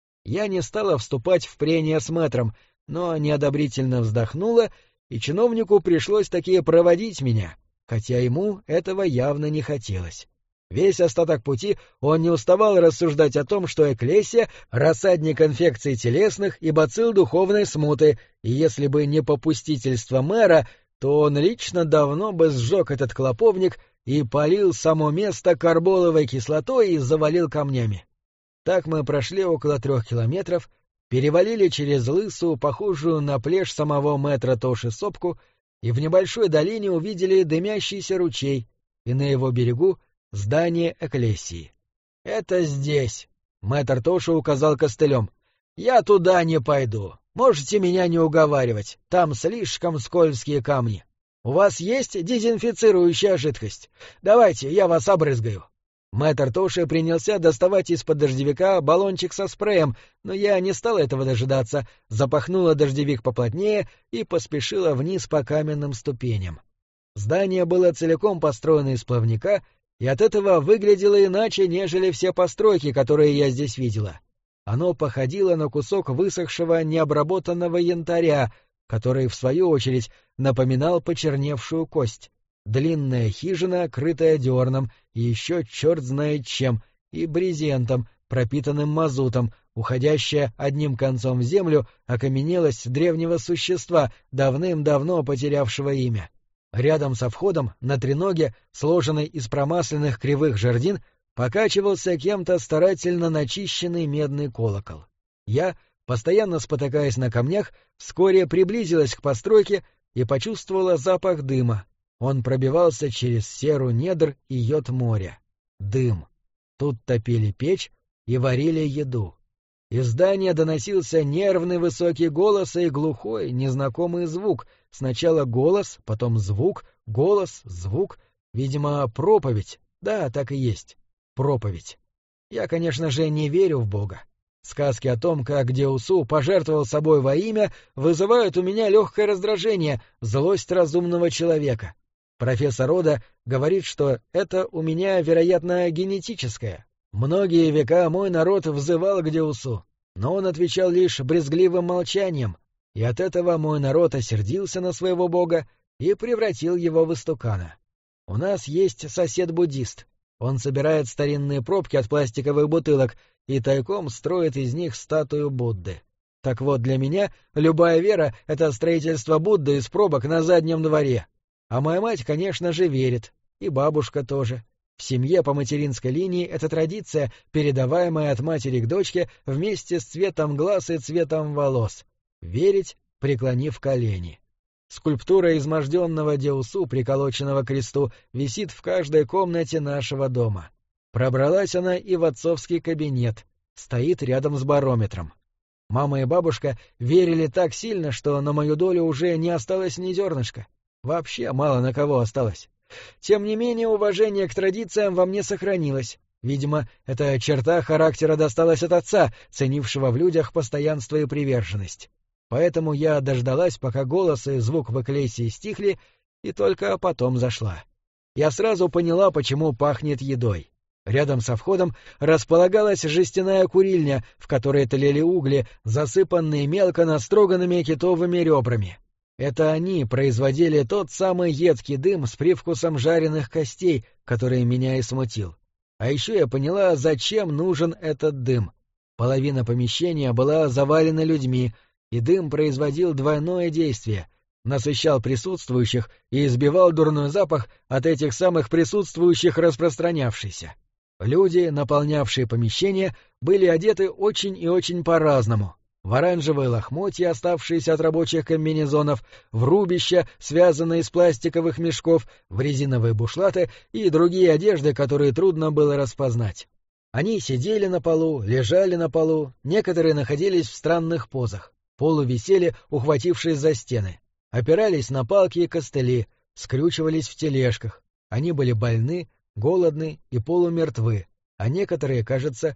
Я не стала вступать в прения с мэтром, но неодобрительно вздохнула, и чиновнику пришлось таки проводить меня, хотя ему этого явно не хотелось. Весь остаток пути он не уставал рассуждать о том, что Экклесия — рассадник инфекций телесных и бацилл духовной смуты, и если бы не попустительство мэра, то он лично давно бы сжег этот клоповник и полил само место карболовой кислотой и завалил камнями. Так мы прошли около 3 километров, перевалили через лысую, похожую на плешь самого мэтра Тоши сопку, и в небольшой долине увидели дымящийся ручей, и на его берегу здание Экклесии. — Это здесь, — мэтр Тоши указал костылем. — Я туда не пойду. Можете меня не уговаривать, там слишком скользкие камни. У вас есть дезинфицирующая жидкость? Давайте, я вас обрызгаю. Мэтр Тоши принялся доставать из-под дождевика баллончик со спреем, но я не стала этого дожидаться, запахнула дождевик поплотнее и поспешила вниз по каменным ступеням. Здание было целиком построено из плавника, и от этого выглядело иначе, нежели все постройки, которые я здесь видела. Оно походило на кусок высохшего необработанного янтаря, который, в свою очередь, напоминал почерневшую кость. Длинная хижина, крытая дерном, и еще черт знает чем, и брезентом, пропитанным мазутом, уходящая одним концом в землю окаменелость древнего существа, давным-давно потерявшего имя. Рядом со входом, на треноге, сложенной из промасленных кривых жердин, покачивался кем-то старательно начищенный медный колокол. Я, постоянно спотыкаясь на камнях, вскоре приблизилась к постройке и почувствовала запах дыма. Он пробивался через серу недр и йод моря. Дым. Тут топили печь и варили еду. Из здания доносился нервный высокий голос и глухой, незнакомый звук. Сначала голос, потом звук, голос, звук. Видимо, проповедь. Да, так и есть. Проповедь. Я, конечно же, не верю в Бога. Сказки о том, как Деусу пожертвовал собой во имя, вызывают у меня легкое раздражение, злость разумного человека. Профессор Ода говорит, что это у меня, вероятно, генетическое. Многие века мой народ взывал к Деусу, но он отвечал лишь брезгливым молчанием, и от этого мой народ осердился на своего бога и превратил его в истукана. У нас есть сосед-буддист. Он собирает старинные пробки от пластиковых бутылок и тайком строит из них статую Будды. Так вот, для меня любая вера — это строительство Будды из пробок на заднем дворе. А моя мать, конечно же, верит, и бабушка тоже. В семье по материнской линии это традиция, передаваемая от матери к дочке вместе с цветом глаз и цветом волос. Верить, преклонив колени. Скульптура изможденного Деусу, приколоченного к кресту, висит в каждой комнате нашего дома. Пробралась она и в отцовский кабинет, стоит рядом с барометром. Мама и бабушка верили так сильно, что на мою долю уже не осталось ни зернышка. Вообще мало на кого осталось. Тем не менее, уважение к традициям во мне сохранилось. Видимо, эта черта характера досталась от отца, ценившего в людях постоянство и приверженность. Поэтому я дождалась, пока голос и звук в Экклесии стихли, и только потом зашла. Я сразу поняла, почему пахнет едой. Рядом со входом располагалась жестяная курильня, в которой тлели угли, засыпанные мелко настроганными китовыми ребрами. Это они производили тот самый едкий дым с привкусом жареных костей, который меня и смутил. А еще я поняла, зачем нужен этот дым. Половина помещения была завалена людьми, и дым производил двойное действие — насыщал присутствующих и избивал дурной запах от этих самых присутствующих распространявшийся. Люди, наполнявшие помещение, были одеты очень и очень по-разному. В оранжевые лохмотья, оставшиеся от рабочих комбинезонов, в рубища, связанные из пластиковых мешков, в резиновые бушлаты и другие одежды, которые трудно было распознать. Они сидели на полу, лежали на полу, некоторые находились в странных позах, полувисели, ухватившись за стены, опирались на палки и костыли, скрючивались в тележках. Они были больны, голодны и полумертвы, а некоторые, кажется,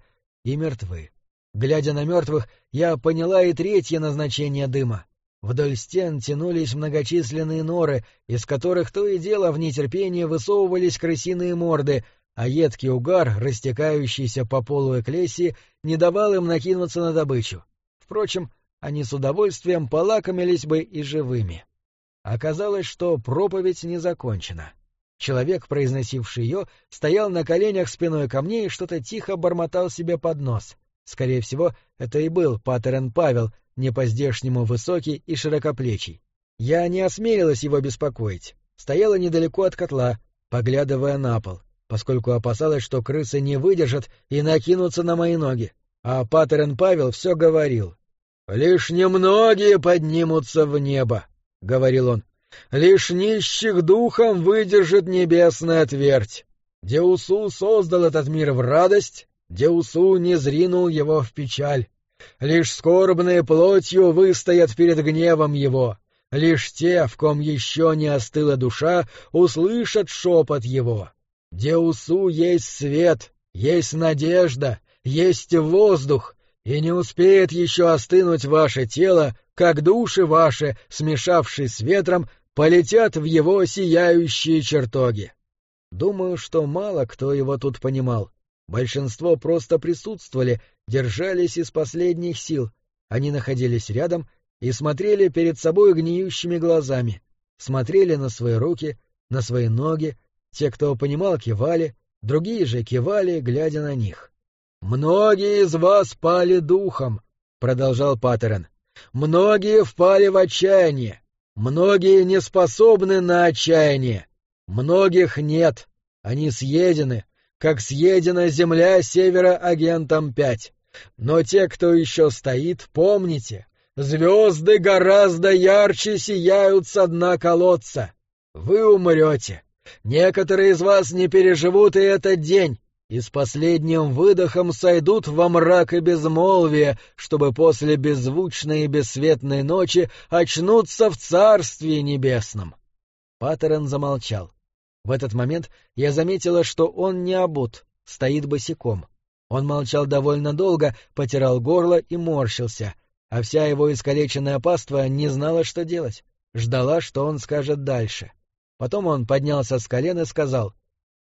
и мертвы. Глядя на мертвых, я поняла и третье назначение дыма. Вдоль стен тянулись многочисленные норы, из которых то и дело в нетерпении высовывались крысиные морды, а едкий угар, растекающийся по полу эклесии, не давал им накинуться на добычу. Впрочем, они с удовольствием полакомились бы и живыми. Оказалось, что проповедь не закончена. Человек, произносивший ее, стоял на коленях спиной ко мне и что-то тихо бормотал себе под нос. Скорее всего, это и был патерен Павел, не по-здешнему высокий и широкоплечий. Я не осмелилась его беспокоить. Стояла недалеко от котла, поглядывая на пол, поскольку опасалась, что крысы не выдержат и накинутся на мои ноги. А патерен Павел все говорил. «Лишь немногие поднимутся в небо», — говорил он. «Лишь нищих духом выдержит небесная твердь. Деусу создал этот мир в радость, Деусу не зринул его в печаль. Лишь скорбные плотью выстоят перед гневом его. Лишь те, в ком еще не остыла душа, услышат шепот его. Деусу есть свет, есть надежда, есть воздух, и не успеет еще остынуть ваше тело, как души ваши, смешавшись с ветром, полетят в его сияющие чертоги». Думаю, что мало кто его тут понимал. Большинство просто присутствовали, держались из последних сил. Они находились рядом и смотрели перед собой гниющими глазами. Смотрели на свои руки, на свои ноги. Те, кто понимал, кивали, другие же кивали, глядя на них. «Многие из вас пали духом», — продолжал патерен. «Многие впали в отчаяние. Многие не способны на отчаяние. Многих нет. Они съедены, как съедена земля севера-агентом 5. Но те, кто еще стоит, помните, звезды гораздо ярче сияют со дна колодца. Вы умрете. Некоторые из вас не переживут и этот день, и с последним выдохом сойдут во мрак и безмолвие, чтобы после беззвучной и бессветной ночи очнуться в Царстве Небесном». Патерен замолчал. В этот момент я заметила, что он не обут, стоит босиком. Он молчал довольно долго, потирал горло и морщился, а вся его искалеченная паства не знала, что делать, ждала, что он скажет дальше. Потом он поднялся с колен и сказал: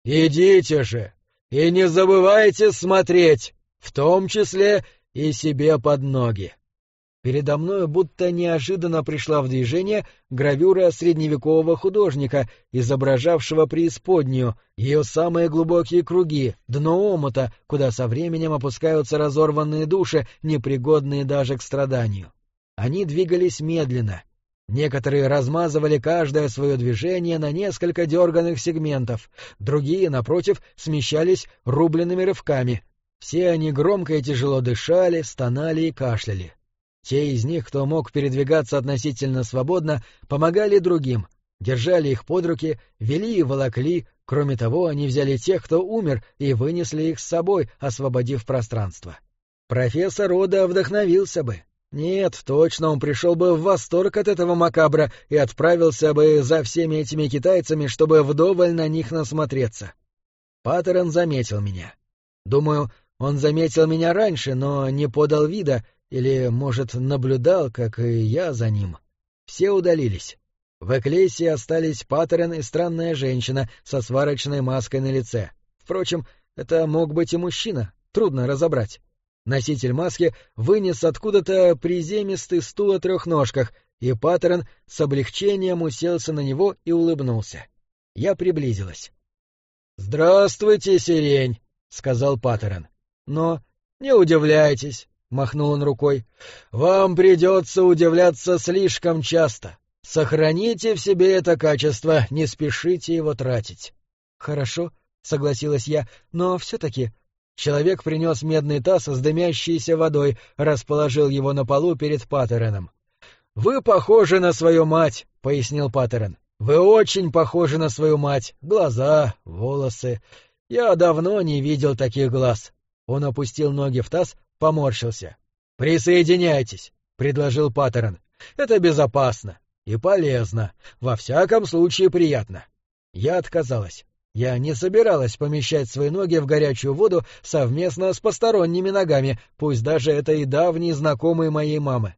«Идите же, и не забывайте смотреть, в том числе и себе под ноги». Передо мной будто неожиданно пришла в движение гравюра средневекового художника, изображавшего преисподнюю, ее самые глубокие круги, дно омута, куда со временем опускаются разорванные души, непригодные даже к страданию. Они двигались медленно. Некоторые размазывали каждое свое движение на несколько дерганных сегментов, другие, напротив, смещались рубленными рывками. Все они громко и тяжело дышали, стонали и кашляли. Те из них, кто мог передвигаться относительно свободно, помогали другим, держали их под руки, вели и волокли. Кроме того, они взяли тех, кто умер, и вынесли их с собой, освободив пространство. Профессор Ода вдохновился бы. Нет, точно он пришел бы в восторг от этого макабра и отправился бы за всеми этими китайцами, чтобы вдоволь на них насмотреться. Патерен заметил меня. Думаю, он заметил меня раньше, но не подал вида, или, может, наблюдал, как и я за ним. Все удалились. В эклесии остались патерен и странная женщина со сварочной маской на лице. Впрочем, это мог быть и мужчина, трудно разобрать. Носитель маски вынес откуда-то приземистый стул о трехножках, и патерен с облегчением уселся на него и улыбнулся. Я приблизилась. «Здравствуйте, сирень», — сказал патерен. «Но не удивляйтесь», — махнул он рукой, — «вам придется удивляться слишком часто. Сохраните в себе это качество, не спешите его тратить». «Хорошо», — согласилась я, — «но все-таки...» Человек принес медный таз с дымящейся водой, расположил его на полу перед патереном. «Вы похожи на свою мать», — пояснил патерен. «Вы очень похожи на свою мать. Глаза, волосы. Я давно не видел таких глаз». Он опустил ноги в таз, поморщился. «Присоединяйтесь», — предложил патерен. «Это безопасно и полезно. Во всяком случае приятно». Я отказалась. Я не собиралась помещать свои ноги в горячую воду совместно с посторонними ногами, пусть даже это и давний знакомый моей мамы.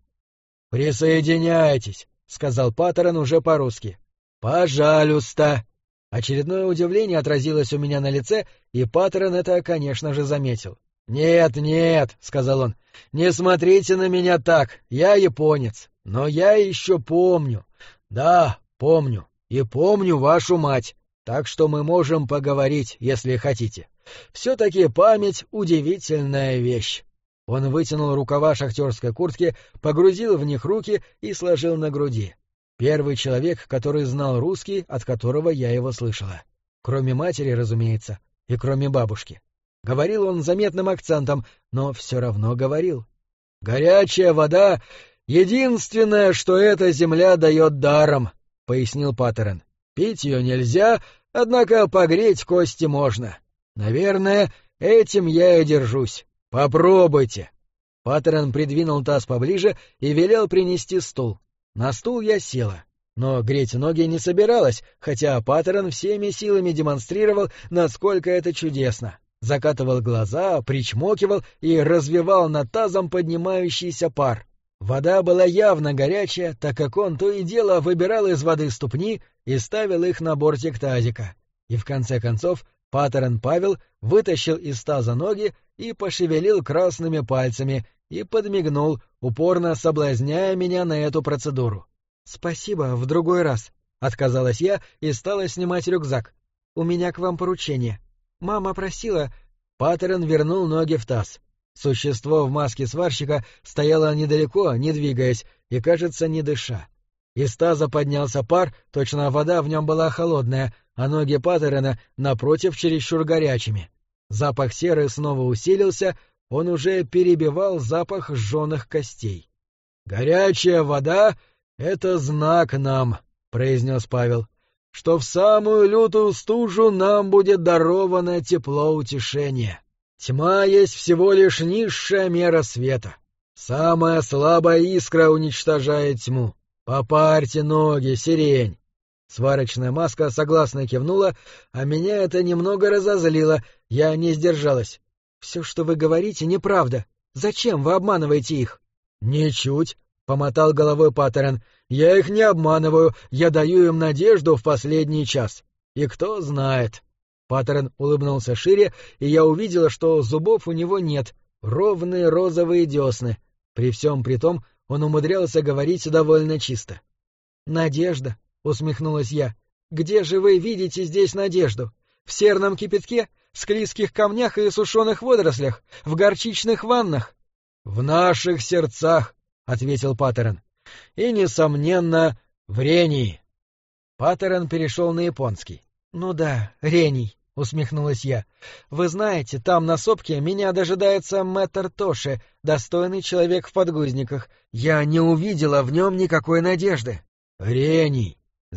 «Присоединяйтесь», — сказал Паттерн уже по-русски. «Пожалуйста». Очередное удивление отразилось у меня на лице, и Паттерн это, конечно же, заметил. «Нет, нет», — сказал он, — «не смотрите на меня так, я японец, но я еще помню. Да, помню, и помню вашу мать, так что мы можем поговорить, если хотите. Все-таки память — удивительная вещь». Он вытянул рукава шахтерской куртки, погрузил в них руки и сложил на груди. Первый человек, который знал русский, от которого я его слышала. Кроме матери, разумеется, и кроме бабушки. Говорил он с заметным акцентом, но все равно говорил. «Горячая вода — единственное, что эта земля дает даром», — пояснил Паттерн. «Пить ее нельзя, однако погреть кости можно. Наверное, этим я и держусь. Попробуйте». Паттерн придвинул таз поближе и велел принести стул. На стул я села, но греть ноги не собиралась, хотя Паттерн всеми силами демонстрировал, насколько это чудесно. Закатывал глаза, причмокивал и развевал над тазом поднимающийся пар. Вода была явно горячая, так как он то и дело выбирал из воды ступни и ставил их на бортик тазика. И в конце концов Паттерн Павел вытащил из таза ноги и пошевелил красными пальцами и подмигнул, упорно соблазняя меня на эту процедуру. «Спасибо, в другой раз», — отказалась я и стала снимать рюкзак. «У меня к вам поручение. Мама просила...» Паттерн вернул ноги в таз. Существо в маске сварщика стояло недалеко, не двигаясь и, кажется, не дыша. Из таза поднялся пар, точно вода в нем была холодная, а ноги Паттерна, напротив, чересчур горячими. Запах серы снова усилился, он уже перебивал запах сжёных костей. «Горячая вода — это знак нам», — произнес Павел, — «что в самую лютую стужу нам будет даровано тепло утешения. Тьма есть всего лишь низшая мера света. Самая слабая искра уничтожает тьму. Попарьте ноги, сирень». Сварочная маска согласно кивнула, а меня это немного разозлило, я не сдержалась. «Все, что вы говорите, неправда. Зачем вы обманываете их?» «Ничуть», — помотал головой Паттерн. «Я их не обманываю, я даю им надежду в последний час. И кто знает...» Паттерн улыбнулся шире, и я увидела, что зубов у него нет, ровные розовые десны. При всем при том он умудрялся говорить довольно чисто. «Надежда», — усмехнулась я. «Где же вы видите здесь надежду? В серном кипятке? В склизких камнях и сушеных водорослях? В горчичных ваннах?» «В наших сердцах», — ответил Паттерн. «И, несомненно, в рении». Паттерн перешел на японский. «Ну да, рений», — усмехнулась я. «Вы знаете, там на сопке меня дожидается мэтр Тоши, достойный человек в подгузниках. Я не увидела в нем никакой надежды». «Рений,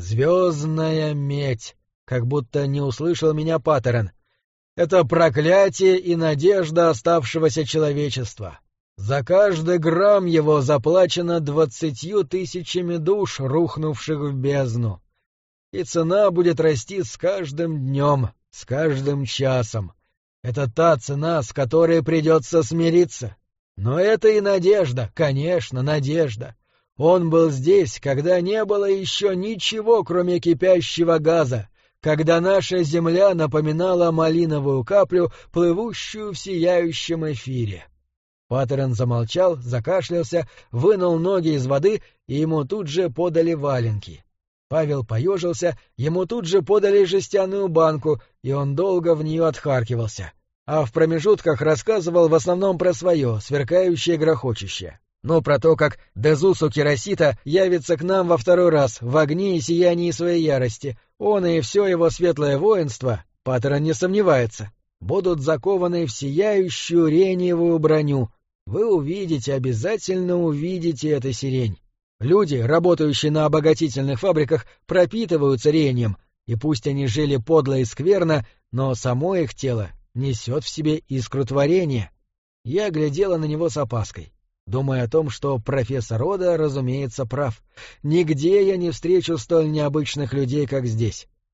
звездная медь», — как будто не услышал меня Паттерн. «Это проклятие и надежда оставшегося человечества. За каждый грамм его заплачено 20 000 душ, рухнувших в бездну. И цена будет расти с каждым днем, с каждым часом. Это та цена, с которой придется смириться. Но это и надежда, конечно, надежда. Он был здесь, когда не было еще ничего, кроме кипящего газа, когда наша земля напоминала малиновую каплю, плывущую в сияющем эфире». Паттерн замолчал, закашлялся, вынул ноги из воды, и ему тут же подали валенки. Павел поежился, ему тут же подали жестяную банку, и он долго в нее отхаркивался. А в промежутках рассказывал в основном про свое, сверкающее и грохочущее. Но про то, как Дезусу Киросита явится к нам во второй раз в огне и сиянии своей ярости, он и все его светлое воинство, Паттерн не сомневается, будут закованы в сияющую рениевую броню. Вы увидите, обязательно увидите эту сирень. Люди, работающие на обогатительных фабриках, пропитываются рением, и пусть они жили подло и скверно, но само их тело несет в себе искру творения. Я глядела на него с опаской, думая о том, что профессор Ода, разумеется, прав. Нигде я не встречу столь необычных людей, как здесь.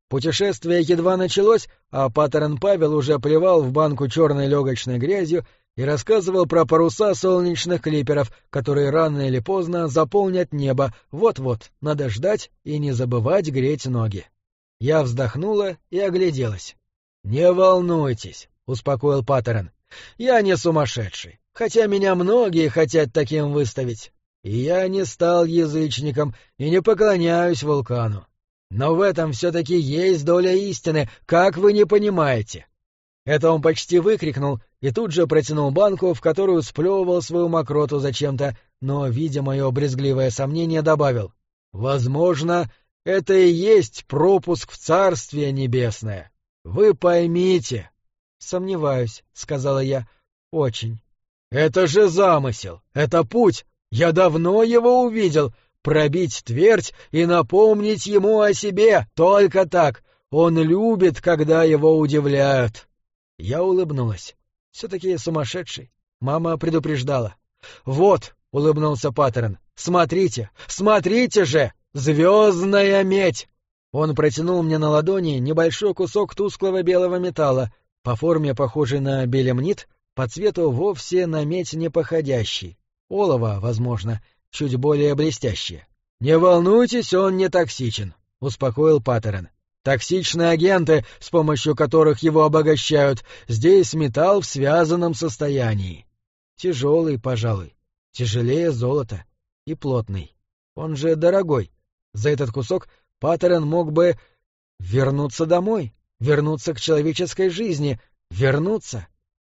Путешествие едва началось, а Паттерн Павел уже плевал в банку черной легочной грязью и рассказывал про паруса солнечных клиперов, которые рано или поздно заполнят небо. Вот-вот, надо ждать и не забывать греть ноги. Я вздохнула и огляделась. «Не волнуйтесь», — успокоил Паттерн. «Я не сумасшедший, хотя меня многие хотят таким выставить. И я не стал язычником и не поклоняюсь вулкану. Но в этом все-таки есть доля истины, как вы не понимаете». Это он почти выкрикнул и тут же протянул банку, в которую сплевывал свою мокроту зачем-то, но, видя мое брезгливое сомнение, добавил: «Возможно, это и есть пропуск в Царствие Небесное. Вы поймите». «Сомневаюсь», — сказала я, — «очень». «Это же замысел, это путь, я давно его увидел. Пробить твердь и напомнить ему о себе, только так. Он любит, когда его удивляют». Я улыбнулась. Все-таки сумасшедший. Мама предупреждала. «Вот», — улыбнулся Паттерн, — «смотрите, смотрите же! Звездная медь!» Он протянул мне на ладони небольшой кусок тусклого белого металла, по форме похожий на белемнит, по цвету вовсе на медь не походящий. Олово, возможно, чуть более блестящее. «Не волнуйтесь, он не токсичен», — успокоил Паттерн. «Токсичные агенты, с помощью которых его обогащают, здесь металл в связанном состоянии. Тяжелый, пожалуй, тяжелее золота и плотный. Он же дорогой. За этот кусок Паттерн мог бы вернуться домой, вернуться к человеческой жизни, вернуться.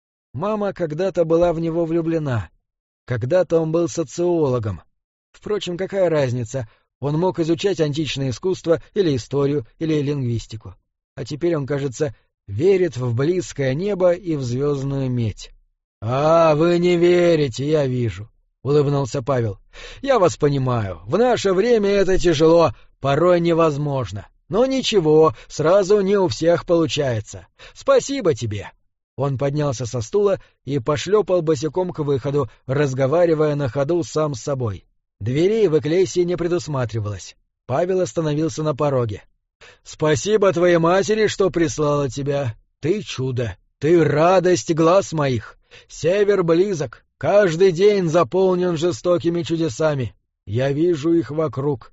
Мама когда-то была в него влюблена. Когда-то он был социологом. Впрочем, какая разница? Он мог изучать античное искусство или историю, или лингвистику. А теперь он, кажется, верит в близкое небо и в звездную медь. — А, вы не верите, я вижу, — улыбнулся Павел. — Я вас понимаю. В наше время это тяжело, порой невозможно. Но ничего, сразу не у всех получается. Спасибо тебе. Он поднялся со стула и пошлепал босиком к выходу, разговаривая на ходу сам с собой. Дверей в Экклесии не предусматривалось. Павел остановился на пороге. — Спасибо твоей матери, что прислала тебя. Ты чудо, ты радость глаз моих. Север близок, каждый день заполнен жестокими чудесами. Я вижу их вокруг.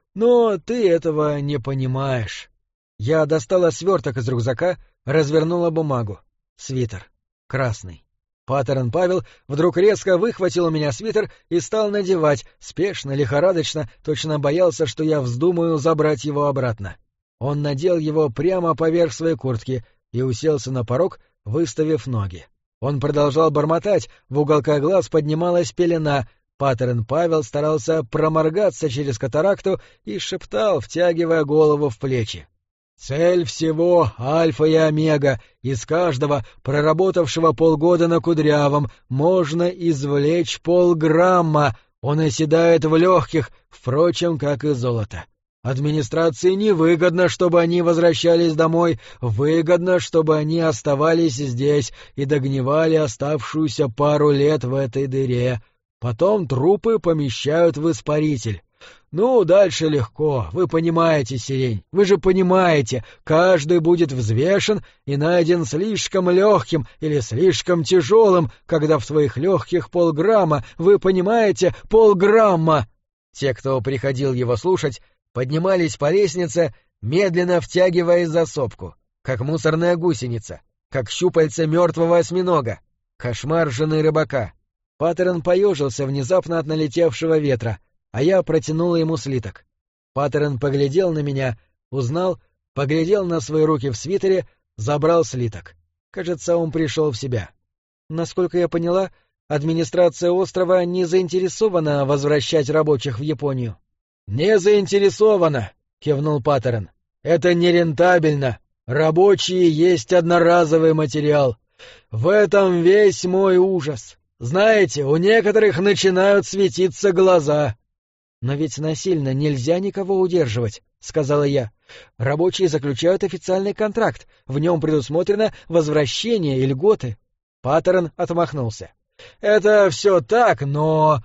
Но ты этого не понимаешь. Я достала сверток из рюкзака, развернула бумагу. Свитер. Красный. Паттерн Павел вдруг резко выхватил у меня свитер и стал надевать, спешно, лихорадочно, точно боялся, что я вздумаю забрать его обратно. Он надел его прямо поверх своей куртки и уселся на порог, выставив ноги. Он продолжал бормотать, в уголках глаз поднималась пелена. Паттерн Павел старался проморгаться через катаракту и шептал, втягивая голову в плечи: «Цель всего — альфа и омега. Из каждого, проработавшего полгода на Кудрявом, можно извлечь полграмма. Он оседает в легких, впрочем, как и золото. Администрации невыгодно, чтобы они возвращались домой, выгодно, чтобы они оставались здесь и догнивали оставшуюся пару лет в этой дыре. Потом трупы помещают в испаритель. Ну, дальше легко, вы понимаете, Сирень, вы же понимаете, каждый будет взвешен и найден слишком легким или слишком тяжелым, когда в твоих легких полграмма, вы понимаете, полграмма». Те, кто приходил его слушать, поднимались по лестнице, медленно втягиваясь за сопку, как мусорная гусеница, как щупальце мертвого осьминога, кошмар жены рыбака. Паттерн поежился внезапно от налетевшего ветра, а я протянула ему слиток. Паттерн поглядел на меня, узнал, поглядел на свои руки в свитере, забрал слиток. Кажется, он пришел в себя. Насколько я поняла, администрация острова не заинтересована возвращать рабочих в Японию. — Не заинтересована, — кивнул Паттерн. — Это нерентабельно. Рабочие есть одноразовый материал. В этом весь мой ужас. Знаете, у некоторых начинают светиться глаза. — Но ведь насильно нельзя никого удерживать, — сказала я. Рабочие заключают официальный контракт, в нем предусмотрено возвращение и льготы. Паттерн отмахнулся. — Это все так, но...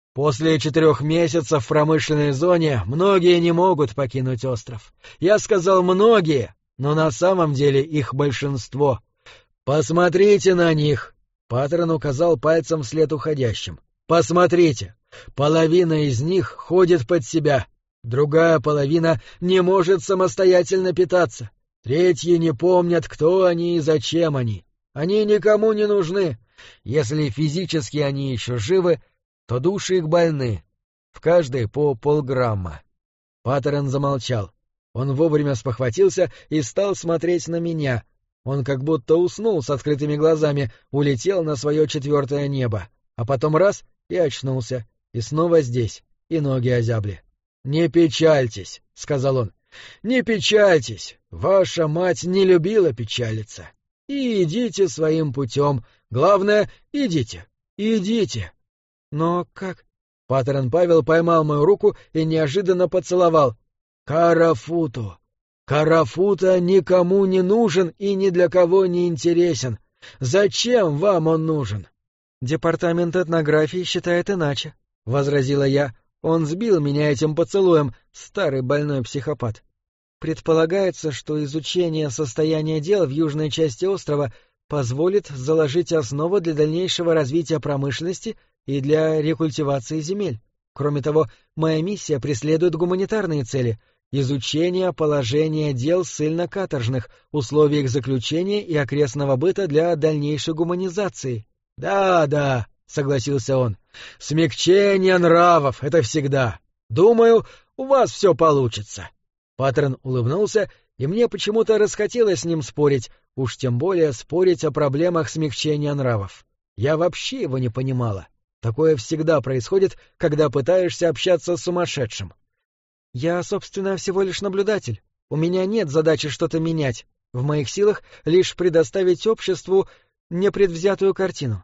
После 4 месяцев в промышленной зоне многие не могут покинуть остров. Я сказал «многие», но на самом деле их большинство. Посмотрите на них. Паттерн указал пальцем вслед уходящим. Посмотрите. Половина из них ходит под себя. Другая половина не может самостоятельно питаться. Третьи не помнят, кто они и зачем они. Они никому не нужны. Если физически они еще живы, то души их больны. В каждой по полграмма. Паттерн замолчал. Он вовремя спохватился и стал смотреть на меня. Он как будто уснул с открытыми глазами, улетел на свое 4-е небо. А потом раз — и очнулся. И снова здесь. И ноги озябли. «Не печальтесь», — сказал он. «Не печальтесь. Ваша мать не любила печалиться. И идите своим путем. Главное, идите. Идите». «Но как?» Паттерн Павел поймал мою руку и неожиданно поцеловал. «Карафуту. Карафута никому не нужен и ни для кого не интересен. Зачем вам он нужен?» «Департамент этнографии считает иначе», — возразила я. Он сбил меня этим поцелуем, старый больной психопат. Предполагается, что изучение состояния дел в южной части острова позволит заложить основу для дальнейшего развития промышленности и для рекультивации земель. Кроме того, моя миссия преследует гуманитарные цели — изучение положения дел ссыльно-каторжных, условий их заключения и окрестного быта для дальнейшей гуманизации. «Да, — согласился он, — смягчение нравов — это всегда. Думаю, у вас все получится». Паттерн улыбнулся, и мне почему-то расхотелось с ним спорить, уж тем более спорить о проблемах смягчения нравов. Я вообще его не понимала. Такое всегда происходит, когда пытаешься общаться с сумасшедшим. «Я, собственно, всего лишь наблюдатель. У меня нет задачи что-то менять. В моих силах лишь предоставить обществу непредвзятую картину».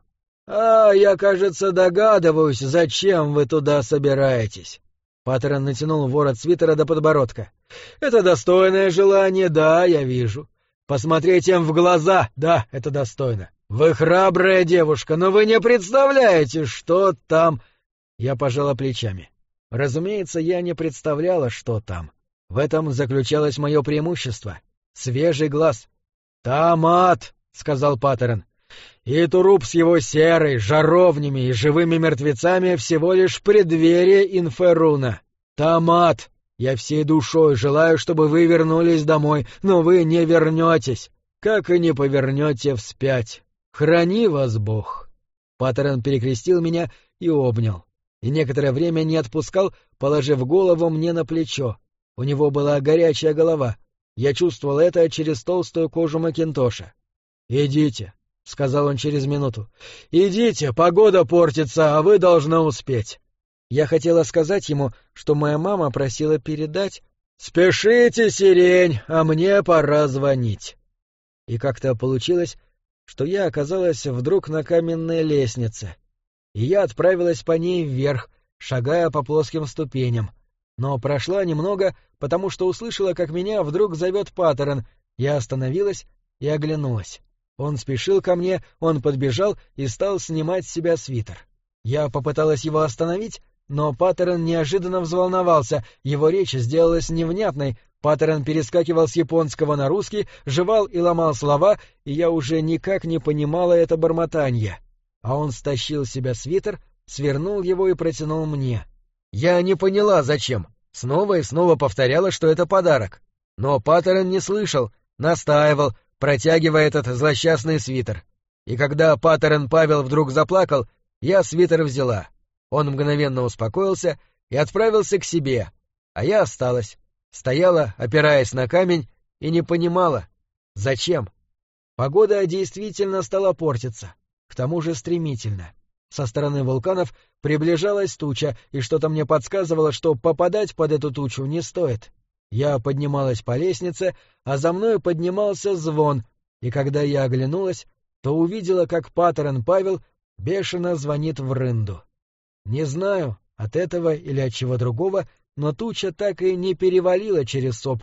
Я, кажется, догадываюсь, зачем вы туда собираетесь». Паттерн натянул ворот свитера до подбородка. «Это достойное желание, да, я вижу. Посмотреть им в глаза, да, это достойно. Вы храбрая девушка, но вы не представляете, что там...» Я пожала плечами. Разумеется, я не представляла, что там. В этом заключалось мое преимущество. Свежий глаз. «Там ад», — сказал Паттерн. «И труп с его серой, жаровнями и живыми мертвецами всего лишь преддверие Инферуна. Там ад. Я всей душой желаю, чтобы вы вернулись домой, но вы не вернетесь, как и не повернете вспять. Храни вас Бог». Паттерн перекрестил меня и обнял. И некоторое время не отпускал, положив голову мне на плечо. У него была горячая голова. Я чувствовал это через толстую кожу макинтоша. «Идите», — сказал он через минуту. «Идите, погода портится, а вы должны успеть». Я хотела сказать ему, что моя мама просила передать... «Спешите, сирень, а мне пора звонить». И как-то получилось, что я оказалась вдруг на каменной лестнице. И я отправилась по ней вверх, шагая по плоским ступеням. Но прошла немного, потому что услышала, как меня вдруг зовет Паттерн. Я остановилась и оглянулась. Он спешил ко мне, он подбежал и стал снимать с себя свитер. Я попыталась его остановить, но Паттерн неожиданно взволновался, его речь сделалась невнятной, Паттерн перескакивал с японского на русский, жевал и ломал слова, и я уже никак не понимала это бормотанье. А он стащил с себя свитер, свернул его и протянул мне. Я не поняла, зачем. Снова и снова повторяла, что это подарок. Но Паттерн не слышал, настаивал, протягивая этот злосчастный свитер. И когда Паттерн Павел вдруг заплакал, я свитер взяла. Он мгновенно успокоился и отправился к себе, а я осталась, стояла, опираясь на камень, и не понимала, зачем. Погода действительно стала портиться, к тому же стремительно. Со стороны вулканов приближалась туча, и что-то мне подсказывало, что попадать под эту тучу не стоит. Я поднималась по лестнице, а за мной поднимался звон, и когда я оглянулась, то увидела, как Паттерн Павел бешено звонит в рынду. Не знаю, от этого или от чего другого, но туча так и не перевалила через сопку,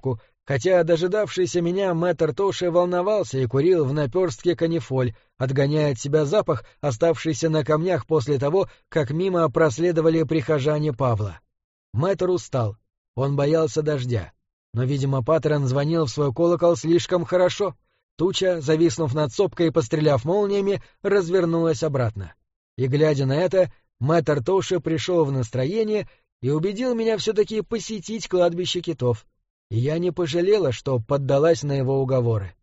хотя дожидавшийся меня мэтр Тоши волновался и курил в наперстке канифоль, отгоняя от себя запах, оставшийся на камнях после того, как мимо проследовали прихожане Павла. Мэтр устал, он боялся дождя, но, видимо, Патрон звонил в свой колокол слишком хорошо. Туча, зависнув над сопкой и постреляв молниями, развернулась обратно. И, глядя на это, мэтр Тоши пришел в настроение и убедил меня все-таки посетить кладбище китов. И я не пожалела, что поддалась на его уговоры.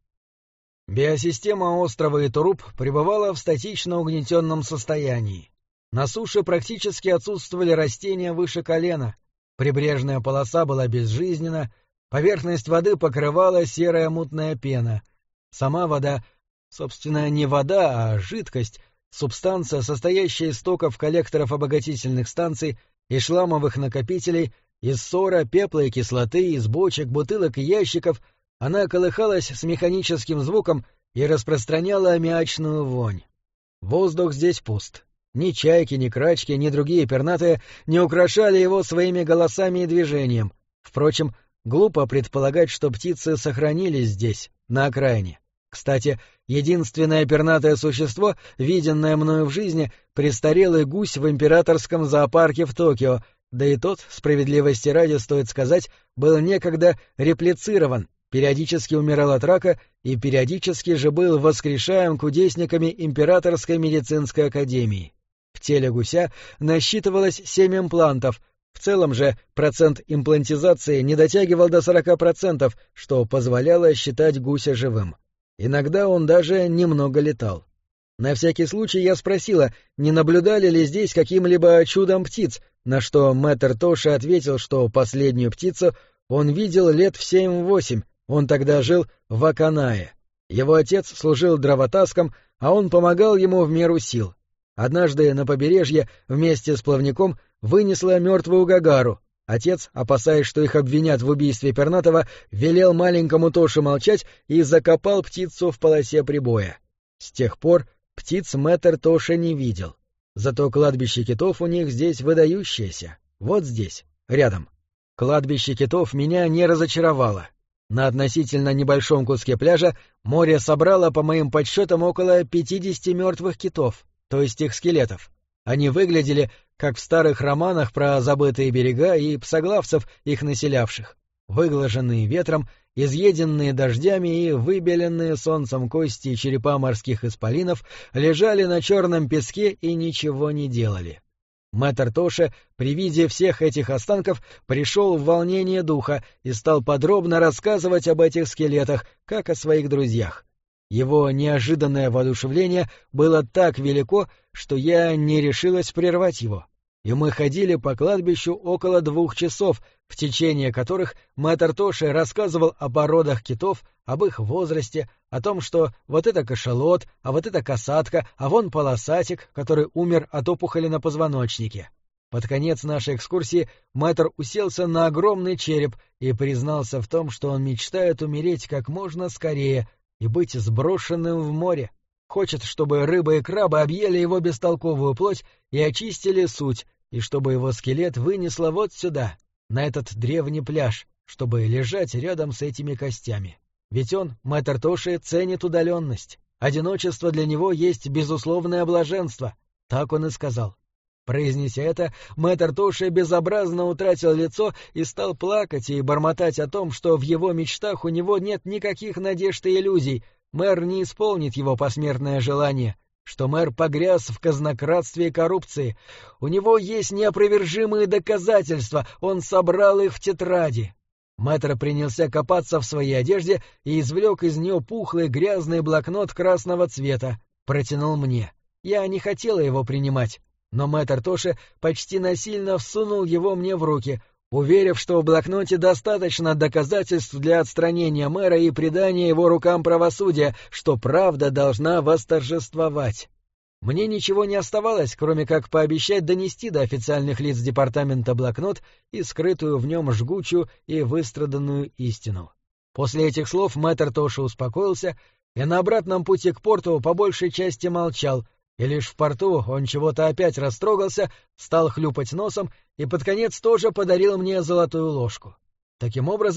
Биосистема острова Итуруп пребывала в статично угнетенном состоянии. На суше практически отсутствовали растения выше колена, прибрежная полоса была безжизненна, поверхность воды покрывала серая мутная пена. Сама вода, собственно, не вода, а жидкость, субстанция, состоящая из стоков коллекторов обогатительных станций и шламовых накопителей, из ссора, пепла и кислоты, из бочек, бутылок и ящиков, она колыхалась с механическим звуком и распространяла аммиачную вонь. Воздух здесь пуст. Ни чайки, ни крачки, ни другие пернатые не украшали его своими голосами и движением. Впрочем, глупо предполагать, что птицы сохранились здесь, на окраине. Кстати, единственное пернатое существо, виденное мною в жизни, престарелый гусь в императорском зоопарке в Токио, да и тот, справедливости ради стоит сказать, был некогда реплицирован, периодически умирал от рака и периодически же был воскрешаем кудесниками Императорской медицинской академии. В теле гуся насчитывалось 7 имплантов, в целом же процент имплантизации не дотягивал до 40%, что позволяло считать гуся живым. Иногда он даже немного летал. На всякий случай я спросила, не наблюдали ли здесь каким-либо чудом птиц, на что мэтр Тоши ответил, что последнюю птицу он видел лет в 7-8, он тогда жил в Аканае. Его отец служил дровотаском, а он помогал ему в меру сил. Однажды на побережье вместе с плавником вынесла мертвую гагару. Отец, опасаясь, что их обвинят в убийстве пернатого, велел маленькому Тоше молчать и закопал птицу в полосе прибоя. С тех пор птиц мэтр Тоше не видел. Зато кладбище китов у них здесь выдающееся. Вот здесь, рядом. Кладбище китов меня не разочаровало. На относительно небольшом куске пляжа море собрало, по моим подсчетам, около 50 мертвых китов, то есть их скелетов. Они выглядели, как в старых романах про забытые берега и псоглавцев, их населявших. Выглаженные ветром, изъеденные дождями и выбеленные солнцем кости и черепа морских исполинов лежали на черном песке и ничего не делали. Мэтр Тоши при виде всех этих останков пришел в волнение духа и стал подробно рассказывать об этих скелетах, как о своих друзьях. Его неожиданное воодушевление было так велико, что я не решилась прервать его. И мы ходили по кладбищу около 2 часов, в течение которых мэтр Тоши рассказывал о породах китов, об их возрасте, о том, что вот это кашалот, а вот это касатка, а вон полосатик, который умер от опухоли на позвоночнике. Под конец нашей экскурсии мэтр уселся на огромный череп и признался в том, что он мечтает умереть как можно скорее и быть сброшенным в море. Хочет, чтобы рыбы и крабы объели его бестолковую плоть и очистили суть, и чтобы его скелет вынесло вот сюда, на этот древний пляж, чтобы лежать рядом с этими костями. Ведь он, мэтр Тоши, ценит удаленность. Одиночество для него есть безусловное блаженство. Так он и сказал. Произнеся это, мэтр Тоши безобразно утратил лицо и стал плакать и бормотать о том, что в его мечтах у него нет никаких надежд и иллюзий, мэр не исполнит его посмертное желание, что мэр погряз в казнократстве и коррупции. У него есть неопровержимые доказательства, он собрал их в тетради. Мэтр принялся копаться в своей одежде и извлек из нее пухлый грязный блокнот красного цвета, протянул мне. Я не хотела его принимать, но мэтр Тоши почти насильно всунул его мне в руки, уверив, что в блокноте достаточно доказательств для отстранения мэра и предания его рукам правосудия, что правда должна восторжествовать. Мне ничего не оставалось, кроме как пообещать донести до официальных лиц департамента блокнот и скрытую в нем жгучую и выстраданную истину. После этих слов мэтр Тоши успокоился и на обратном пути к порту по большей части молчал, и лишь в порту он чего-то опять растрогался, стал хлюпать носом и под конец тоже подарил мне золотую ложку. Таким образом,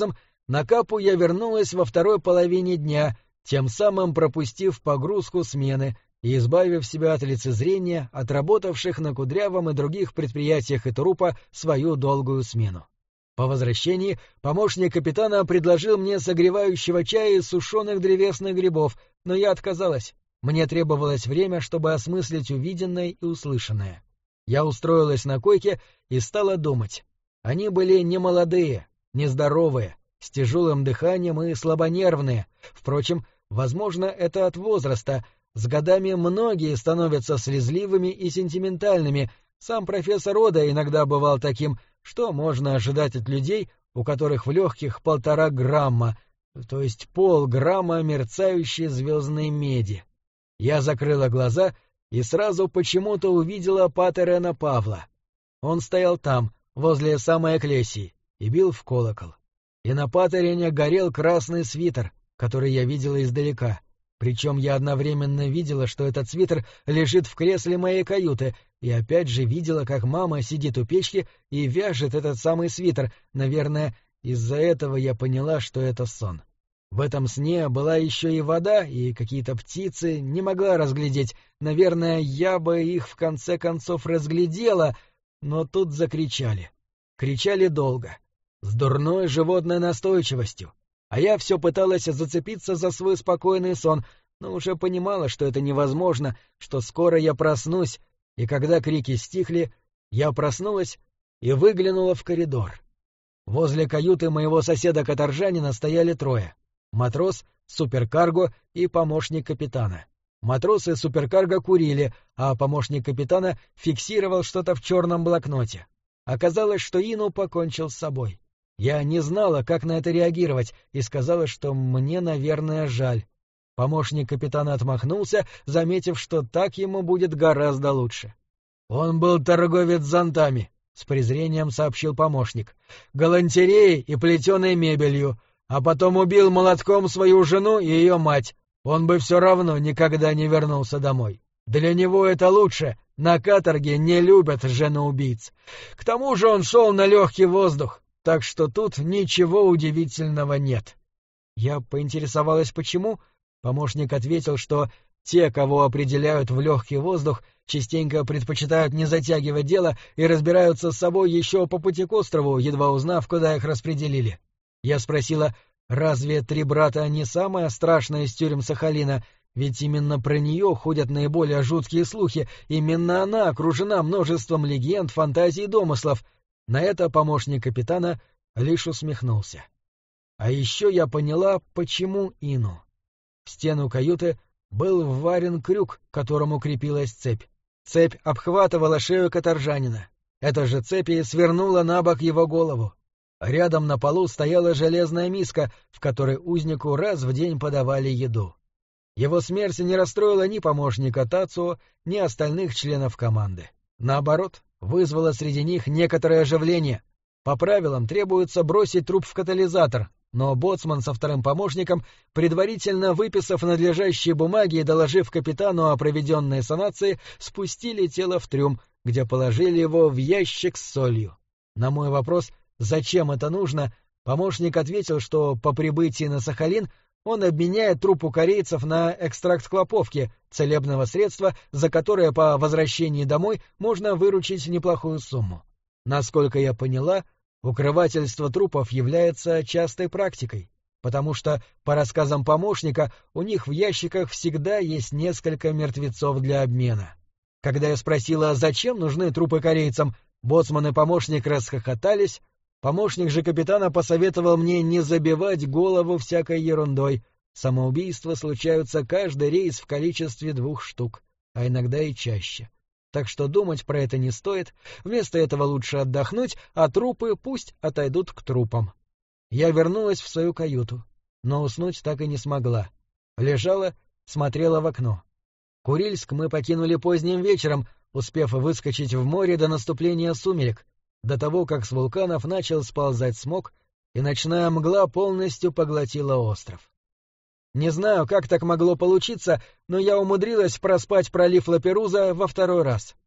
на Капу я вернулась во второй половине дня, тем самым пропустив погрузку смены и избавив себя от лицезрения отработавших на Кудрявом и других предприятиях Итурупа свою долгую смену. По возвращении помощник капитана предложил мне согревающего чая из сушеных древесных грибов, но я отказалась. Мне требовалось время, чтобы осмыслить увиденное и услышанное. Я устроилась на койке и стала думать. Они были немолодые, нездоровые, с тяжелым дыханием и слабонервные. Впрочем, возможно, это от возраста. С годами многие становятся слезливыми и сентиментальными. Сам профессор Ода иногда бывал таким. Что можно ожидать от людей, у которых в легких 1,5 грамма, то есть полграмма мерцающей звездной меди? Я закрыла глаза и сразу почему-то увидела патерена Павла. Он стоял там, возле самой Экклесии, и бил в колокол. И на патерене горел красный свитер, который я видела издалека. Причем я одновременно видела, что этот свитер лежит в кресле моей каюты, и опять же видела, как мама сидит у печки и вяжет этот самый свитер. Наверное, из-за этого я поняла, что это сон. В этом сне была еще и вода, и какие-то птицы, не могла разглядеть. Наверное, я бы их в конце концов разглядела, но тут закричали. Кричали долго, с дурной животной настойчивостью. А я все пыталась зацепиться за свой спокойный сон, но уже понимала, что это невозможно, что скоро я проснусь, и когда крики стихли, я проснулась и выглянула в коридор. Возле каюты моего соседа-каторжанина стояли 3: матрос, суперкарго и помощник капитана. Матросы суперкарго курили, а помощник капитана фиксировал что-то в черном блокноте. Оказалось, что Ину покончил с собой. Я не знала, как на это реагировать, и сказала, что мне, наверное, жаль. Помощник капитана отмахнулся, заметив, что так ему будет гораздо лучше. «Он был торговец зонтами», — с презрением сообщил помощник, «галантереей и плетеной мебелью, а потом убил молотком свою жену и ее мать. Он бы все равно никогда не вернулся домой. Для него это лучше, на каторге не любят женоубийц. К тому же он шел на легкий воздух, так что тут ничего удивительного нет». Я поинтересовалась, почему. Помощник ответил, что те, кого определяют в легкий воздух, частенько предпочитают не затягивать дело и разбираются с собой еще по пути к острову, едва узнав, куда их распределили. Я спросила, разве 3 брата не самая страшная из тюрем Сахалина, ведь именно про нее ходят наиболее жуткие слухи, именно она окружена множеством легенд, фантазий и домыслов. На это помощник капитана лишь усмехнулся. А еще я поняла, почему Ину. В стену каюты был вварен крюк, к которому крепилась цепь. Цепь обхватывала шею каторжанина. Эта же цепь и свернула на бок его голову. Рядом на полу стояла железная миска, в которой узнику раз в день подавали еду. Его смерть не расстроила ни помощника Тацио, ни остальных членов команды. Наоборот, вызвала среди них некоторое оживление. По правилам требуется бросить труп в катализатор, но боцман со 2 помощником, предварительно выписав надлежащие бумаги и доложив капитану о проведенной санации, спустили тело в трюм, где положили его в ящик с солью. На мой вопрос, зачем это нужно, помощник ответил, что по прибытии на Сахалин он обменяет труп у корейцев на экстракт хлоповки, целебного средства, за которое по возвращении домой можно выручить неплохую сумму. Насколько я поняла, укрывательство трупов является частой практикой, потому что, по рассказам помощника, у них в ящиках всегда есть несколько мертвецов для обмена. Когда я спросила, зачем нужны трупы корейцам, боцман и помощник расхохотались. Помощник же капитана посоветовал мне не забивать голову всякой ерундой. Самоубийства случаются каждый рейс в количестве 2 штук, а иногда и чаще. Так что думать про это не стоит, вместо этого лучше отдохнуть, а трупы пусть отойдут к трупам. Я вернулась в свою каюту, но уснуть так и не смогла. Лежала, смотрела в окно. Курильск мы покинули поздним вечером, успев выскочить в море до наступления сумерек, до того, как с вулканов начал сползать смог, и ночная мгла полностью поглотила остров. Не знаю, как так могло получиться, но я умудрилась проспать пролив Лаперуза во 2-й раз.